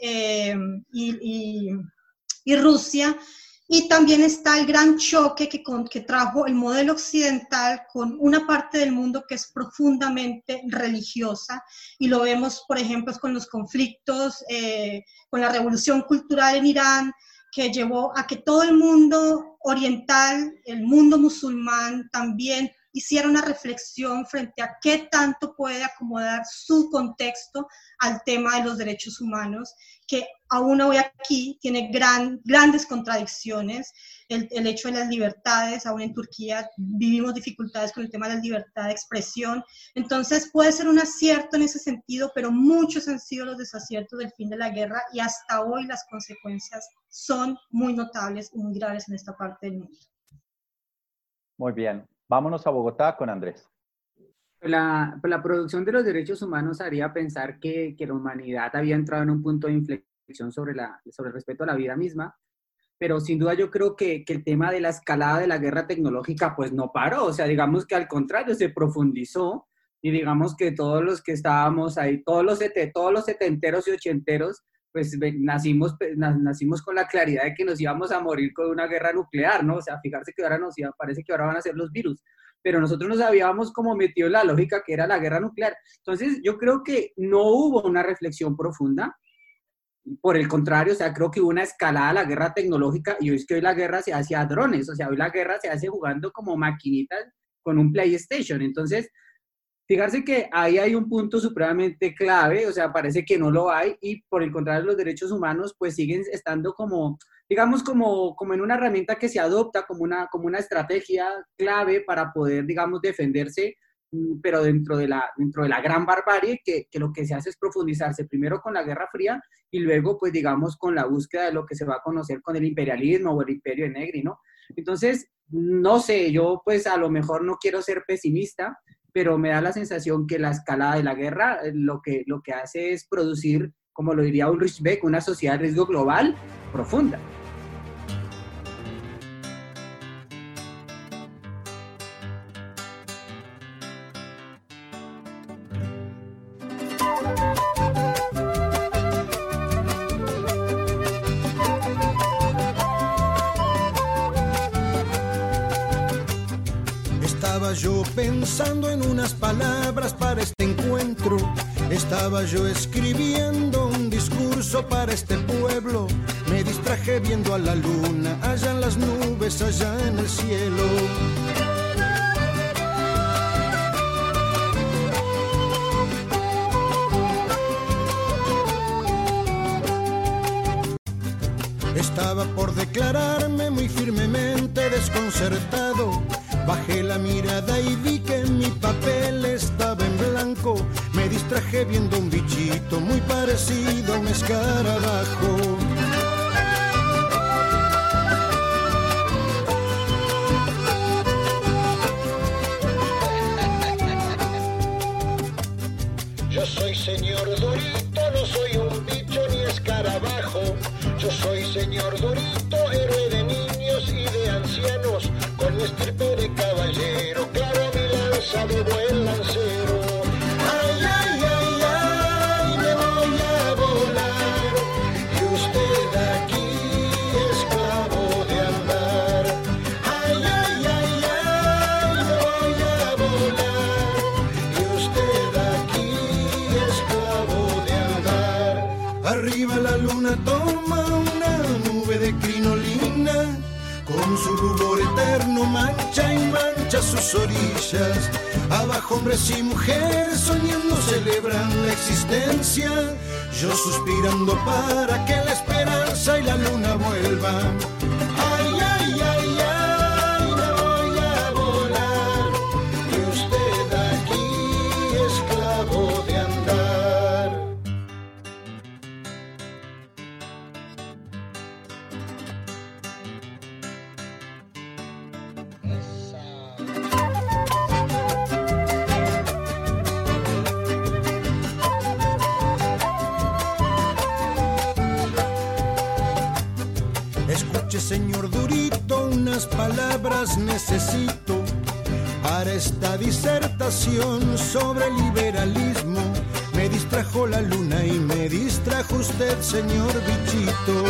y Rusia. Y también está el gran choque que trajo el modelo occidental con una parte del mundo que es profundamente religiosa, y lo vemos, por ejemplo, con los conflictos, con la revolución cultural en Irán, que llevó a que todo el mundo oriental, el mundo musulmán, también hiciera una reflexión frente a qué tanto puede acomodar su contexto al tema de los derechos humanos, que aún hoy aquí tiene grandes contradicciones. El hecho de las libertades, aún en Turquía vivimos dificultades con el tema de la libertad de expresión. Entonces puede ser un acierto en ese sentido, pero muchos han sido los desaciertos del fin de la guerra y hasta hoy las consecuencias son muy notables y muy graves en esta parte del mundo. Muy bien. Vámonos a Bogotá con Andrés. La producción de los derechos humanos haría pensar que la humanidad había entrado en un punto de inflexión sobre el respeto a la vida misma, pero sin duda yo creo que el tema de la escalada de la guerra tecnológica pues no paró, o sea, digamos que al contrario se profundizó, y digamos que todos los que estábamos ahí, todos los setenteros y ochenteros, pues nacimos con la claridad de que nos íbamos a morir con una guerra nuclear, ¿no? O sea, fijarse que parece que ahora van a ser los virus, pero nosotros nos habíamos como metido en la lógica que era la guerra nuclear. Entonces, yo creo que no hubo una reflexión profunda, por el contrario, o sea, creo que hubo una escalada a la guerra tecnológica, y es que hoy la guerra se hace a drones, o sea, hoy la guerra se hace jugando como maquinitas con un PlayStation. Entonces, fijarse que ahí hay un punto supremamente clave, o sea, parece que no lo hay, y por el contrario los derechos humanos pues siguen estando como, digamos, como en una herramienta que se adopta como una estrategia clave para poder, digamos, defenderse, pero dentro de la gran barbarie que lo que se hace es profundizarse primero con la Guerra Fría y luego, pues, digamos, con la búsqueda de lo que se va a conocer con el imperialismo o el imperio de Negri, ¿no? Entonces, no sé, yo pues a lo mejor no quiero ser pesimista, pero me da la sensación que la escalada de la guerra lo que hace es producir, como lo diría Ulrich Beck, una sociedad de riesgo global profunda. Estaba yo pensando en unas palabras para este encuentro. Estaba yo escribiendo un discurso para este pueblo. Me distraje viendo a la luna, allá en las nubes, allá en el cielo. Estaba por declararme muy firmemente desconcertado. Bajé la mirada y vi que mi papel estaba en blanco. Me distraje viendo un bichito muy parecido a un escarabajo. señor Dorito, no soy un bicho ni escarabajo. Yo soy señor Dorito, héroe de niños y de ancianos, con mi estirpe de caballero, claro mi lanza de buen lancero. Ay, ay, ay, ay, me voy a volar, y usted aquí esclavo de andar. Ay, ay, ay, ay, me voy a volar, y usted aquí esclavo de andar. Arriba la luna toma una nube de crinolina, con su rubor eterno mancha y mancha sus orillas. Abajo hombres y mujeres soñando celebran la existencia, yo suspirando para que la esperanza y la luna vuelvan. Ay, ay, ay, ay, me voy a volar, y usted aquí esclavo de andar. Escuche, señor Dorito, unas palabras necesito para esta disertación sobre liberalismo. Me distrajo la luna y me distrajo usted, señor bichito.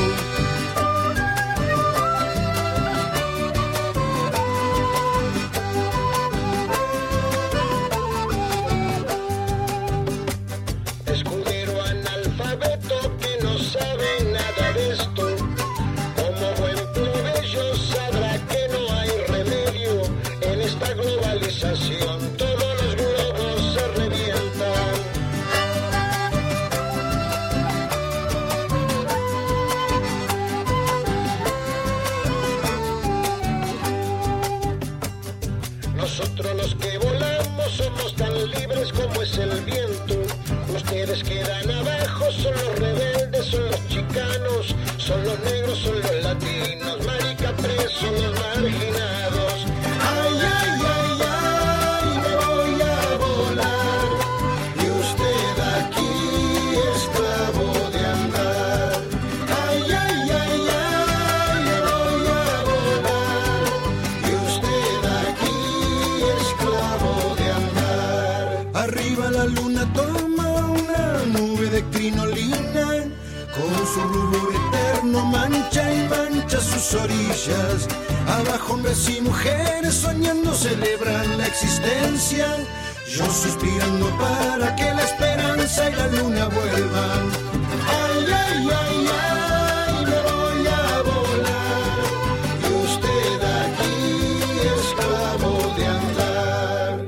Escudero analfabeto que no sabe nada de esto, como buen plebeyo sabrá que no hay remedio en esta globalización, todos los globos se revientan. Nosotros los que volamos somos tan libres como es el viento. Ustedes quedan abajo, son los rebeldes, son los chicanos, son los negros, son los latinos, marica presos, los marginados. Ay, ay, ay, ay, me voy a volar, y usted aquí esclavo de andar. Ay, ay, ay, ay, me voy a volar, y usted aquí esclavo de andar. Arriba la luna toma una nube de crinolina, con su rubor eterno mancha y mancha sus orillas. Abajo hombres y mujeres soñando celebran la existencia, yo suspirando para que la esperanza y la luna vuelvan. Ay, ay, ay, ay, me voy a volar, y usted aquí esclavo de andar.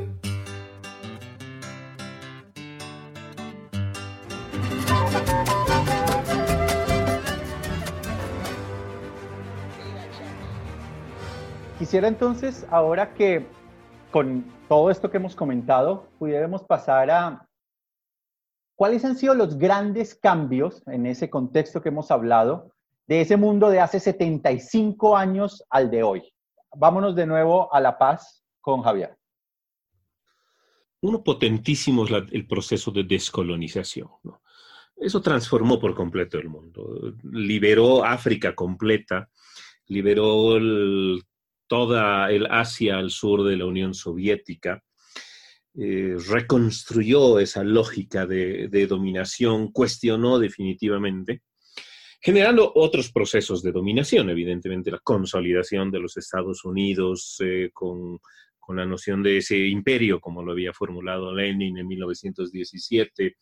Quisiera entonces, ahora que con todo esto que hemos comentado, pudiéramos pasar a cuáles han sido los grandes cambios en ese contexto que hemos hablado, de ese mundo de hace 75 años al de hoy. Vámonos de nuevo a La Paz con Javier. Uno potentísimo es el proceso de descolonización, ¿no? Eso transformó por completo el mundo. Liberó África completa, liberó toda el Asia al sur de la Unión Soviética, reconstruyó esa lógica de dominación, cuestionó definitivamente, generando otros procesos de dominación, evidentemente la consolidación de los Estados Unidos con la noción de ese imperio, como lo había formulado Lenin en 1917,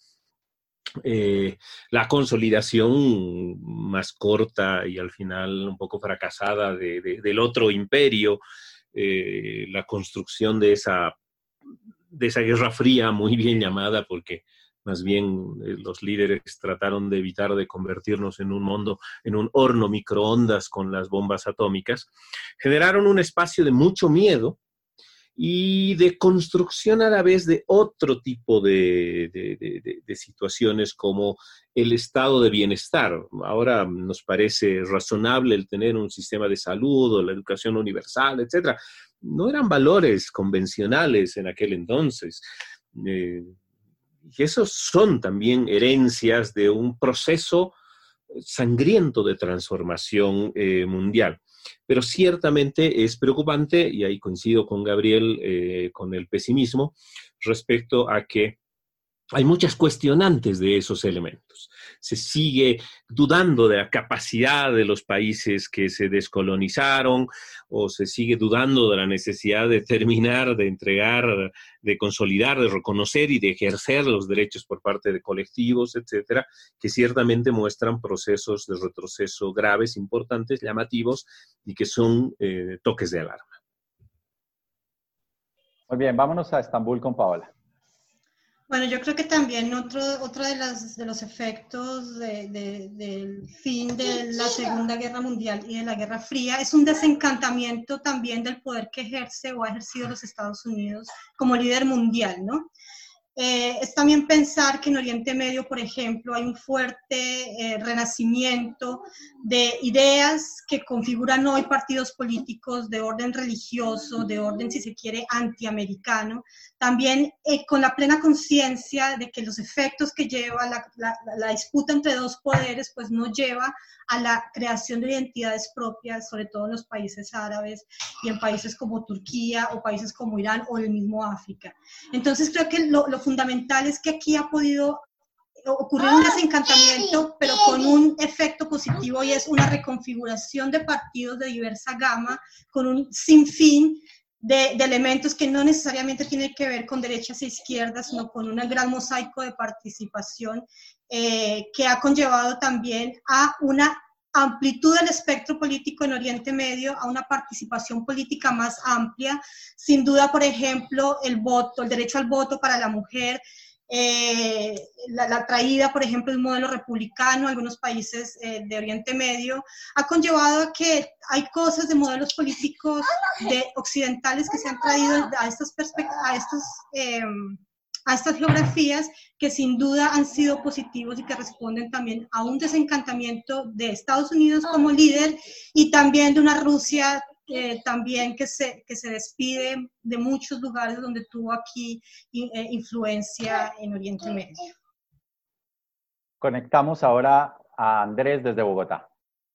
la consolidación más corta y al final un poco fracasada del otro imperio, la construcción de esa Guerra Fría, muy bien llamada, porque más bien los líderes trataron de evitar de convertirnos en un horno microondas con las bombas atómicas, generaron un espacio de mucho miedo y de construcción a la vez de otro tipo de situaciones como el estado de bienestar. Ahora nos parece razonable el tener un sistema de salud o la educación universal, etc. No eran valores convencionales en aquel entonces. esos son también herencias de un proceso sangriento de transformación mundial. Pero ciertamente es preocupante, y ahí coincido con Gabriel, con el pesimismo, respecto a que hay muchas cuestionantes de esos elementos. Se sigue dudando de la capacidad de los países que se descolonizaron, o se sigue dudando de la necesidad de terminar, de entregar, de consolidar, de reconocer y de ejercer los derechos por parte de colectivos, etcétera, que ciertamente muestran procesos de retroceso graves, importantes, llamativos, y que son toques de alarma. Muy bien, vámonos a Estambul con Paola. Bueno, yo creo que también otro de los efectos del fin de la Segunda Guerra Mundial y de la Guerra Fría es un desencantamiento también del poder que ejerce o ha ejercido los Estados Unidos como líder mundial, ¿no? Es también pensar que en Oriente Medio, por ejemplo, hay un fuerte renacimiento de ideas que configuran hoy partidos políticos de orden religioso, de orden, si se quiere, antiamericano, también con la plena conciencia de que los efectos que lleva la disputa entre dos poderes, pues no lleva a la creación de identidades propias, sobre todo en los países árabes y en países como Turquía o países como Irán o el mismo África. Entonces creo que lo fundamental es que aquí ha podido ocurrir un desencantamiento, pero con un efecto positivo, y es una reconfiguración de partidos de diversa gama, con un sinfín de elementos que no necesariamente tienen que ver con derechas e izquierdas, sino con un gran mosaico de participación que ha conllevado también a una amplitud del espectro político en Oriente Medio, a una participación política más amplia. Sin duda, por ejemplo, el derecho al voto para la mujer, la traída, por ejemplo, de un modelo republicano a algunos países de Oriente Medio, ha conllevado a que hay cosas de modelos políticos occidentales que se han traído a estas geografías, que sin duda han sido positivos y que responden también a un desencantamiento de Estados Unidos como líder, y también de una Rusia también que se despide de muchos lugares donde tuvo aquí influencia en Oriente Medio. Conectamos ahora a Andrés desde Bogotá.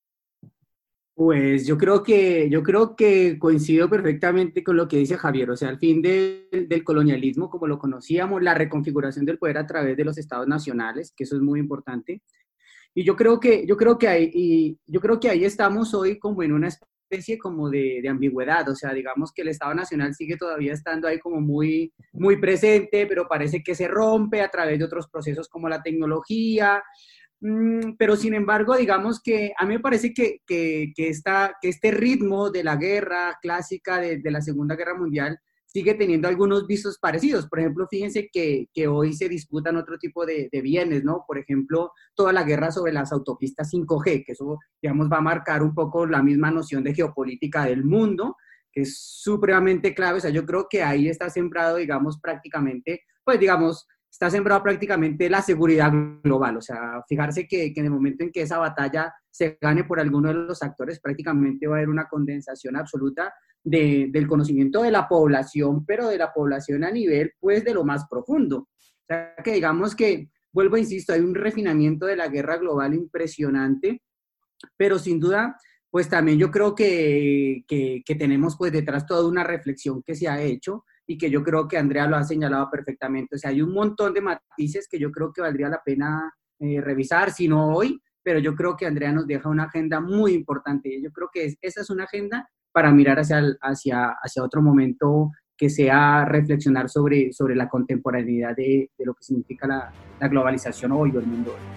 Pues yo creo que coincido perfectamente con lo que dice Javier. O sea, al fin del colonialismo como lo conocíamos, la reconfiguración del poder a través de los estados nacionales, que eso es muy importante. Y yo creo que ahí estamos hoy como en una especie como de ambigüedad. O sea, digamos que el Estado Nacional sigue todavía estando ahí como muy, muy presente, pero parece que se rompe a través de otros procesos como la tecnología. Pero sin embargo, digamos que a mí me parece que este ritmo de la guerra clásica de la Segunda Guerra Mundial sigue teniendo algunos visos parecidos. Por ejemplo, fíjense que hoy se disputan otro tipo de bienes, ¿no? Por ejemplo, toda la guerra sobre las autopistas 5G, que eso, digamos, va a marcar un poco la misma noción de geopolítica del mundo, que es supremamente clave. O sea, yo creo que ahí está sembrado, digamos, prácticamente, pues, digamos, está sembrado prácticamente la seguridad global. O sea, fijarse que en el momento en que esa batalla se gane por alguno de los actores, prácticamente va a haber una condensación absoluta del conocimiento de la población, pero de la población a nivel, pues, de lo más profundo. O sea, que digamos que, vuelvo e insisto, hay un refinamiento de la guerra global impresionante, pero sin duda, pues también yo creo que tenemos pues detrás toda una reflexión que se ha hecho, y que yo creo que Andrea lo ha señalado perfectamente. O sea, hay un montón de matices que yo creo que valdría la pena revisar, si no hoy, pero yo creo que Andrea nos deja una agenda muy importante. Yo creo que esa es una agenda para mirar hacia otro momento, que sea reflexionar sobre la contemporaneidad de lo que significa la globalización hoy del mundo hoy.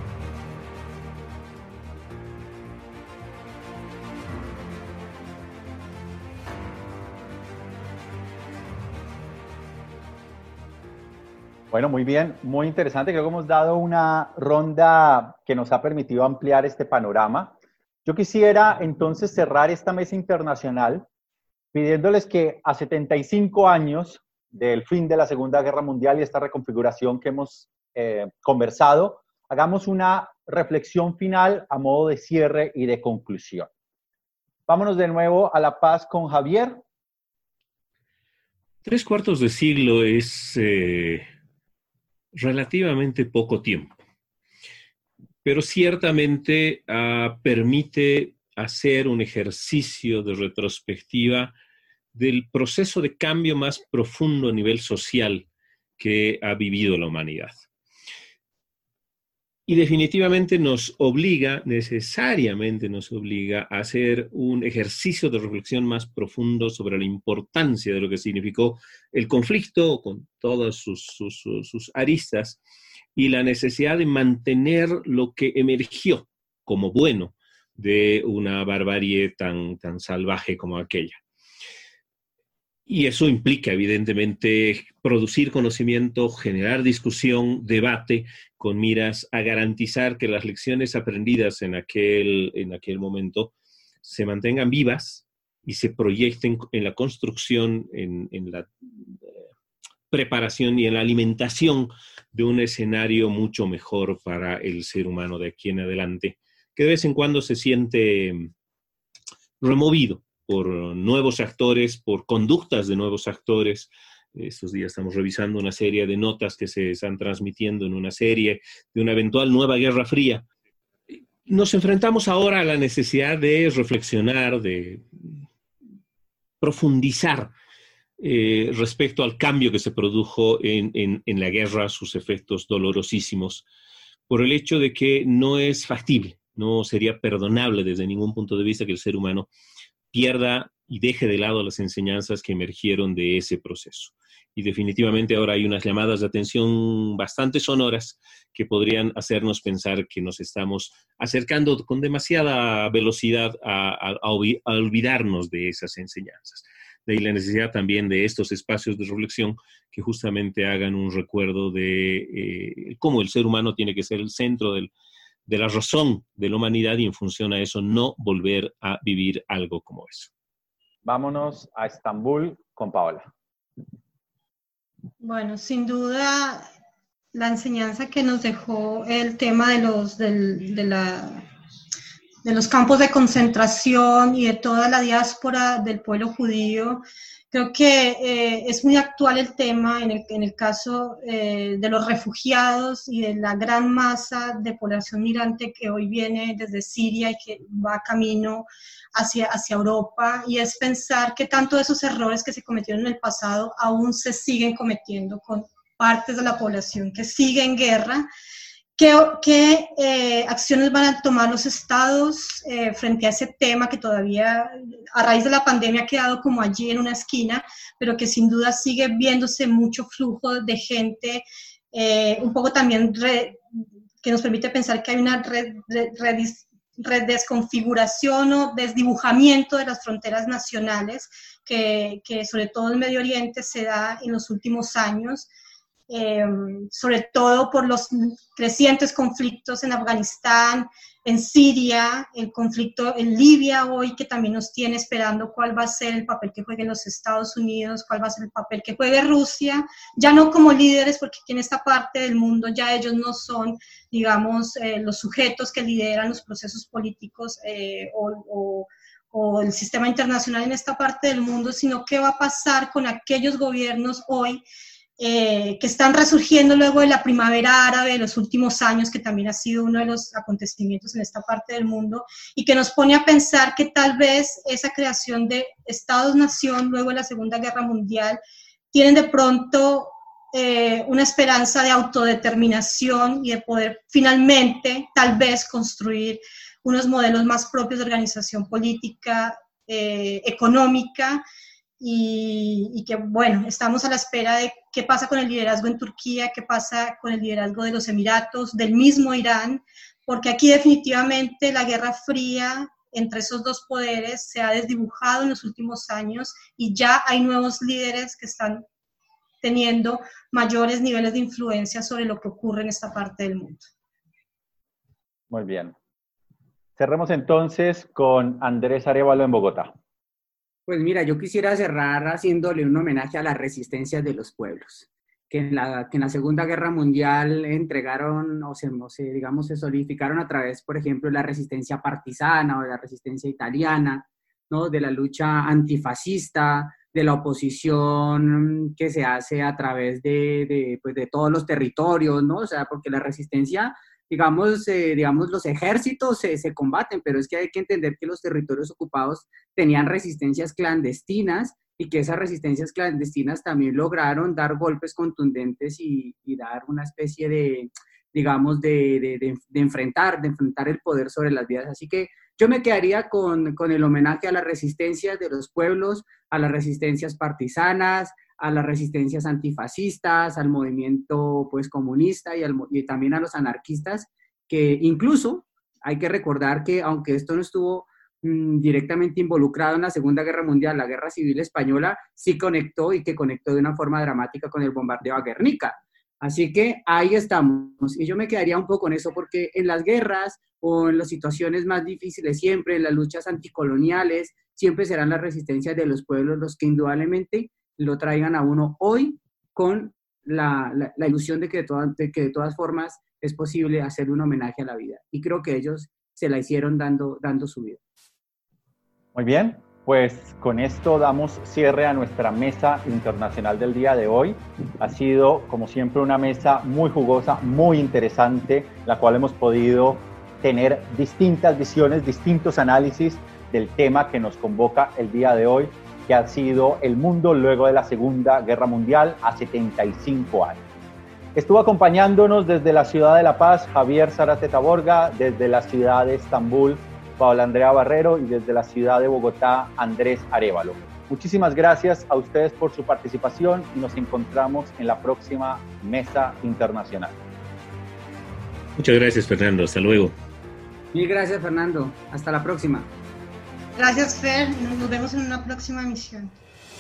Bueno, muy bien, muy interesante. Creo que hemos dado una ronda que nos ha permitido ampliar este panorama. Yo quisiera entonces cerrar esta mesa internacional pidiéndoles que a 75 años del fin de la Segunda Guerra Mundial y esta reconfiguración que hemos conversado, hagamos una reflexión final a modo de cierre y de conclusión. Vámonos de nuevo a La Paz con Javier. 3/4 de siglo es relativamente poco tiempo, pero ciertamente permite hacer un ejercicio de retrospectiva del proceso de cambio más profundo a nivel social que ha vivido la humanidad. Y definitivamente necesariamente nos obliga a hacer un ejercicio de reflexión más profundo sobre la importancia de lo que significó el conflicto con todas sus aristas y la necesidad de mantener lo que emergió como bueno de una barbarie tan salvaje como aquella. Y eso implica, evidentemente, producir conocimiento, generar discusión, debate, con miras a garantizar que las lecciones aprendidas en aquel momento se mantengan vivas y se proyecten en la construcción, en la preparación y en la alimentación de un escenario mucho mejor para el ser humano de aquí en adelante, que de vez en cuando se siente removido por nuevos actores, por conductas de nuevos actores. Estos días estamos revisando una serie de notas que se están transmitiendo en una serie de una eventual nueva Guerra Fría. Nos enfrentamos ahora a la necesidad de reflexionar, de profundizar respecto al cambio que se produjo en la guerra, sus efectos dolorosísimos, por el hecho de que no es factible, no sería perdonable desde ningún punto de vista que el ser humano pierda y deje de lado las enseñanzas que emergieron de ese proceso. Y definitivamente ahora hay unas llamadas de atención bastante sonoras que podrían hacernos pensar que nos estamos acercando con demasiada velocidad a olvidarnos de esas enseñanzas. De ahí la necesidad también de estos espacios de reflexión que justamente hagan un recuerdo de cómo el ser humano tiene que ser el centro de la razón de la humanidad y en función a eso no volver a vivir algo como eso. Vámonos a Estambul con Paola. Bueno, sin duda la enseñanza que nos dejó el tema de los campos de concentración y de toda la diáspora del pueblo judío, creo que es muy actual el tema en el caso de los refugiados y de la gran masa de población migrante que hoy viene desde Siria y que va camino hacia Europa, y es pensar que tanto de esos errores que se cometieron en el pasado aún se siguen cometiendo con partes de la población que sigue en guerra. ¿Qué acciones van a tomar los estados frente a ese tema que todavía a raíz de la pandemia ha quedado como allí en una esquina, pero que sin duda sigue viéndose mucho flujo de gente, un poco también que nos permite pensar que hay una desconfiguración o desdibujamiento de las fronteras nacionales que sobre todo en Medio Oriente se da en los últimos años? Sobre todo por los crecientes conflictos en Afganistán, en Siria, el conflicto en Libia hoy, que también nos tiene esperando cuál va a ser el papel que jueguen los Estados Unidos, cuál va a ser el papel que juegue Rusia, ya no como líderes, porque aquí en esta parte del mundo ya ellos no son, digamos, los sujetos que lideran los procesos políticos o el sistema internacional en esta parte del mundo, sino qué va a pasar con aquellos gobiernos hoy que están resurgiendo luego de la primavera árabe de los últimos años, que también ha sido uno de los acontecimientos en esta parte del mundo, y que nos pone a pensar que tal vez esa creación de Estados-nación luego de la Segunda Guerra Mundial tienen de pronto una esperanza de autodeterminación y de poder finalmente tal vez construir unos modelos más propios de organización política, económica, y que, bueno, estamos a la espera de qué pasa con el liderazgo en Turquía, qué pasa con el liderazgo de los Emiratos, del mismo Irán, porque aquí definitivamente la Guerra Fría entre esos dos poderes se ha desdibujado en los últimos años y ya hay nuevos líderes que están teniendo mayores niveles de influencia sobre lo que ocurre en esta parte del mundo. Muy bien. Cerremos entonces con Andrés Arévalo en Bogotá. Pues mira, yo quisiera cerrar haciéndole un homenaje a las resistencias de los pueblos, que en la Segunda Guerra Mundial entregaron, digamos, se solidificaron a través, por ejemplo, de la resistencia partisana o de la resistencia italiana, ¿no? De la lucha antifascista, la oposición que se hace a través de todos los territorios, ¿no? O sea, porque la resistencia, digamos los ejércitos se combaten, pero es que hay que entender que los territorios ocupados tenían resistencias clandestinas y que esas resistencias clandestinas también lograron dar golpes contundentes y dar una especie de enfrentar el poder sobre las vidas. Así que yo me quedaría con el homenaje a las resistencias de los pueblos, a las resistencias partisanas, a las resistencias antifascistas, al movimiento pues comunista y también a los anarquistas, que incluso hay que recordar que aunque esto no estuvo directamente involucrado en la Segunda Guerra Mundial, la Guerra Civil Española sí conectó y que conectó de una forma dramática con el bombardeo a Guernica. Así que ahí estamos. Y yo me quedaría un poco con eso porque en las guerras o en las situaciones más difíciles siempre, en las luchas anticoloniales, siempre serán las resistencias de los pueblos los que indudablemente lo traigan a uno hoy con la ilusión de que de todas formas es posible hacer un homenaje a la vida. Y creo que ellos se la hicieron dando su vida. Muy bien, pues con esto damos cierre a nuestra mesa internacional del día de hoy. Ha sido, como siempre, una mesa muy jugosa, muy interesante, la cual hemos podido tener distintas visiones, distintos análisis del tema que nos convoca el día de hoy, que ha sido el mundo luego de la Segunda Guerra Mundial a 75 años. Estuvo acompañándonos desde la ciudad de La Paz Javier Zárate Taborga, desde la ciudad de Estambul Paola Andrea Barrero y desde la ciudad de Bogotá Andrés Arévalo. Muchísimas gracias a ustedes por su participación y nos encontramos en la próxima Mesa Internacional. Muchas gracias, Fernando. Hasta luego. Mil gracias, Fernando. Hasta la próxima. Gracias, Fer. Nos vemos en una próxima emisión.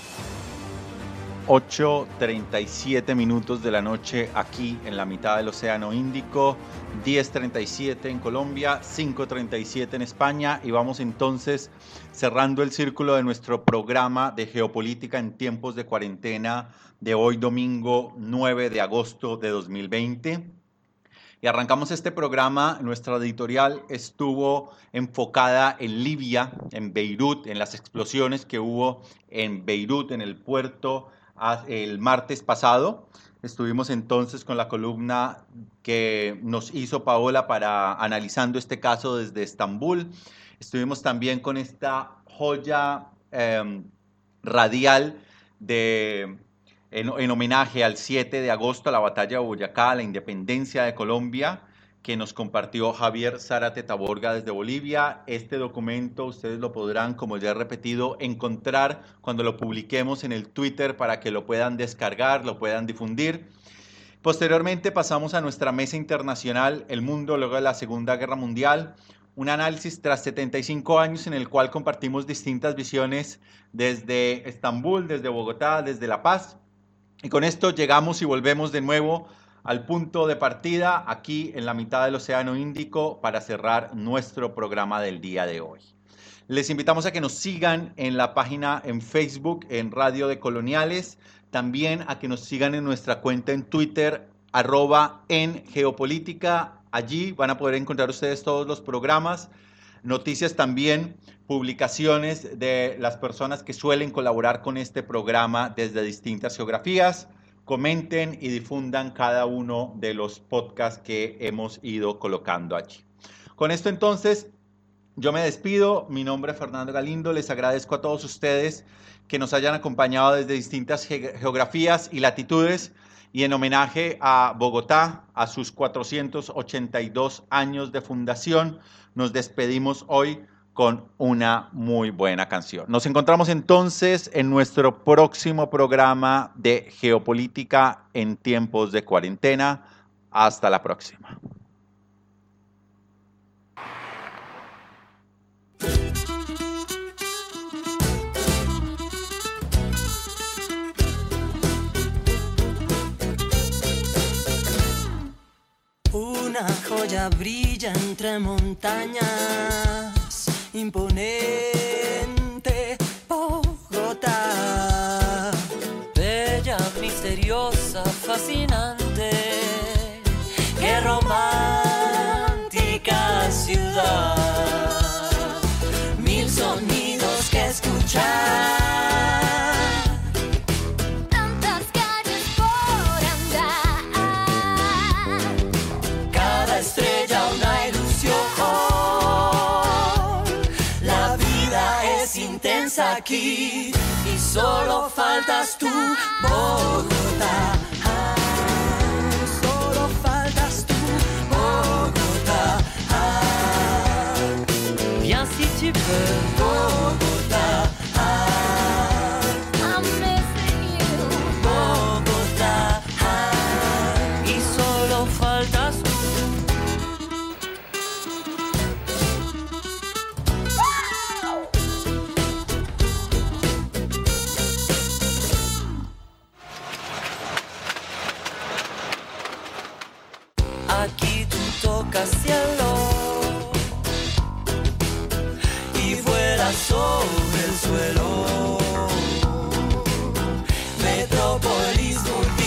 8:37 minutos de la noche aquí en la mitad del Océano Índico, 10:37 en Colombia, 5:37 en España, y vamos entonces cerrando el círculo de nuestro programa de geopolítica en tiempos de cuarentena de hoy domingo 9 de agosto de 2020. Y arrancamos este programa. Nuestra editorial estuvo enfocada en Libia, en Beirut, en las explosiones que hubo en Beirut, en el puerto, el martes pasado. Estuvimos entonces con la columna que nos hizo Paola para analizando este caso desde Estambul. Estuvimos también con esta joya radial en homenaje al 7 de agosto, a la batalla de Boyacá, a la independencia de Colombia, que nos compartió Javier Zárate Taborga desde Bolivia. Este documento ustedes lo podrán, como ya he repetido, encontrar cuando lo publiquemos en el Twitter para que lo puedan descargar, lo puedan difundir. Posteriormente pasamos a nuestra mesa internacional, El mundo luego de la Segunda Guerra Mundial, un análisis tras 75 años en el cual compartimos distintas visiones desde Estambul, desde Bogotá, desde La Paz. Y con esto llegamos y volvemos de nuevo al punto de partida aquí en la mitad del Océano Índico para cerrar nuestro programa del día de hoy. Les invitamos a que nos sigan en la página en Facebook, en Radio de Coloniales, también a que nos sigan en nuestra cuenta en Twitter, @engeopolítica. Allí van a poder encontrar ustedes todos los programas, noticias también, publicaciones de las personas que suelen colaborar con este programa desde distintas geografías. Comenten y difundan cada uno de los podcasts que hemos ido colocando allí. Con esto entonces yo me despido. Mi nombre es Fernando Galindo. Les agradezco a todos ustedes que nos hayan acompañado desde distintas geografías y latitudes, y en homenaje a Bogotá, a sus 482 años de fundación, nos despedimos hoy con una muy buena canción. Nos encontramos entonces en nuestro próximo programa de geopolítica en tiempos de cuarentena. Hasta la próxima. Una joya brilla entre montañas, imponente Bogotá, bella, misteriosa, fascinante, qué romántica ciudad, mil sonidos que escuchar, aquí y solo faltas tú, Bogotá. Solo faltas tú, Bogotá. Viens si tu veux, Bogotá. I'm missing you, Bogotá. Y solo faltas tú. Aquí tú tocas cielo y vuelas sobre el suelo. Metrópolis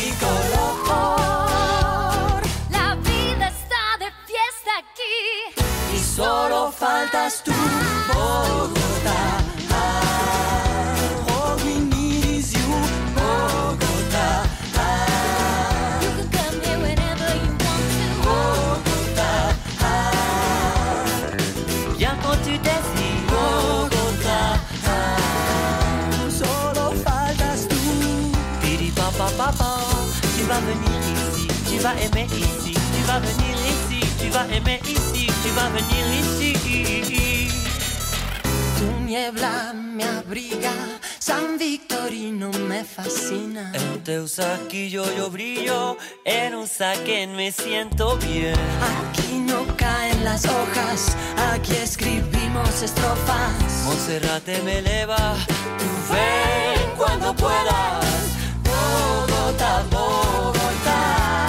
multicolor, la vida está de fiesta aquí y solo faltas tú, Bogotá. All we need is you, Bogotá. You can come here whenever you want to. Bogotá. Viens quand tu décides, Bogotá. Solo faltas tú. Piri pa pa pa pa. Tu vas venir ici, tu vas aimer ici. Tu vas venir ici, tu vas aimer ici. Tu vas venir ici. Tu niebla me abriga, San Victorino me fascina. En Teusaquillo yo brillo, en Usaquén me siento bien. Aquí no caen las hojas, aquí escribimos estrofas. Monserrate me eleva, tú ven cuando puedas. Bogotá, Bogotá,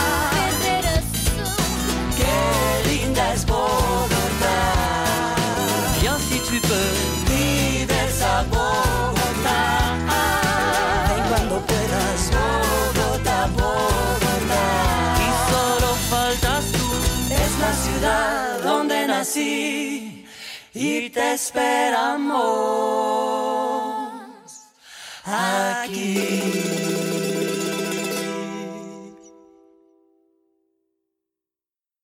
qué linda es Bogotá. Viens si tu peux, diversa Bogotá. Ven cuando puedas, Bogotá, Bogotá. Y solo faltas tú, es la ciudad donde nací y te esperamos aquí.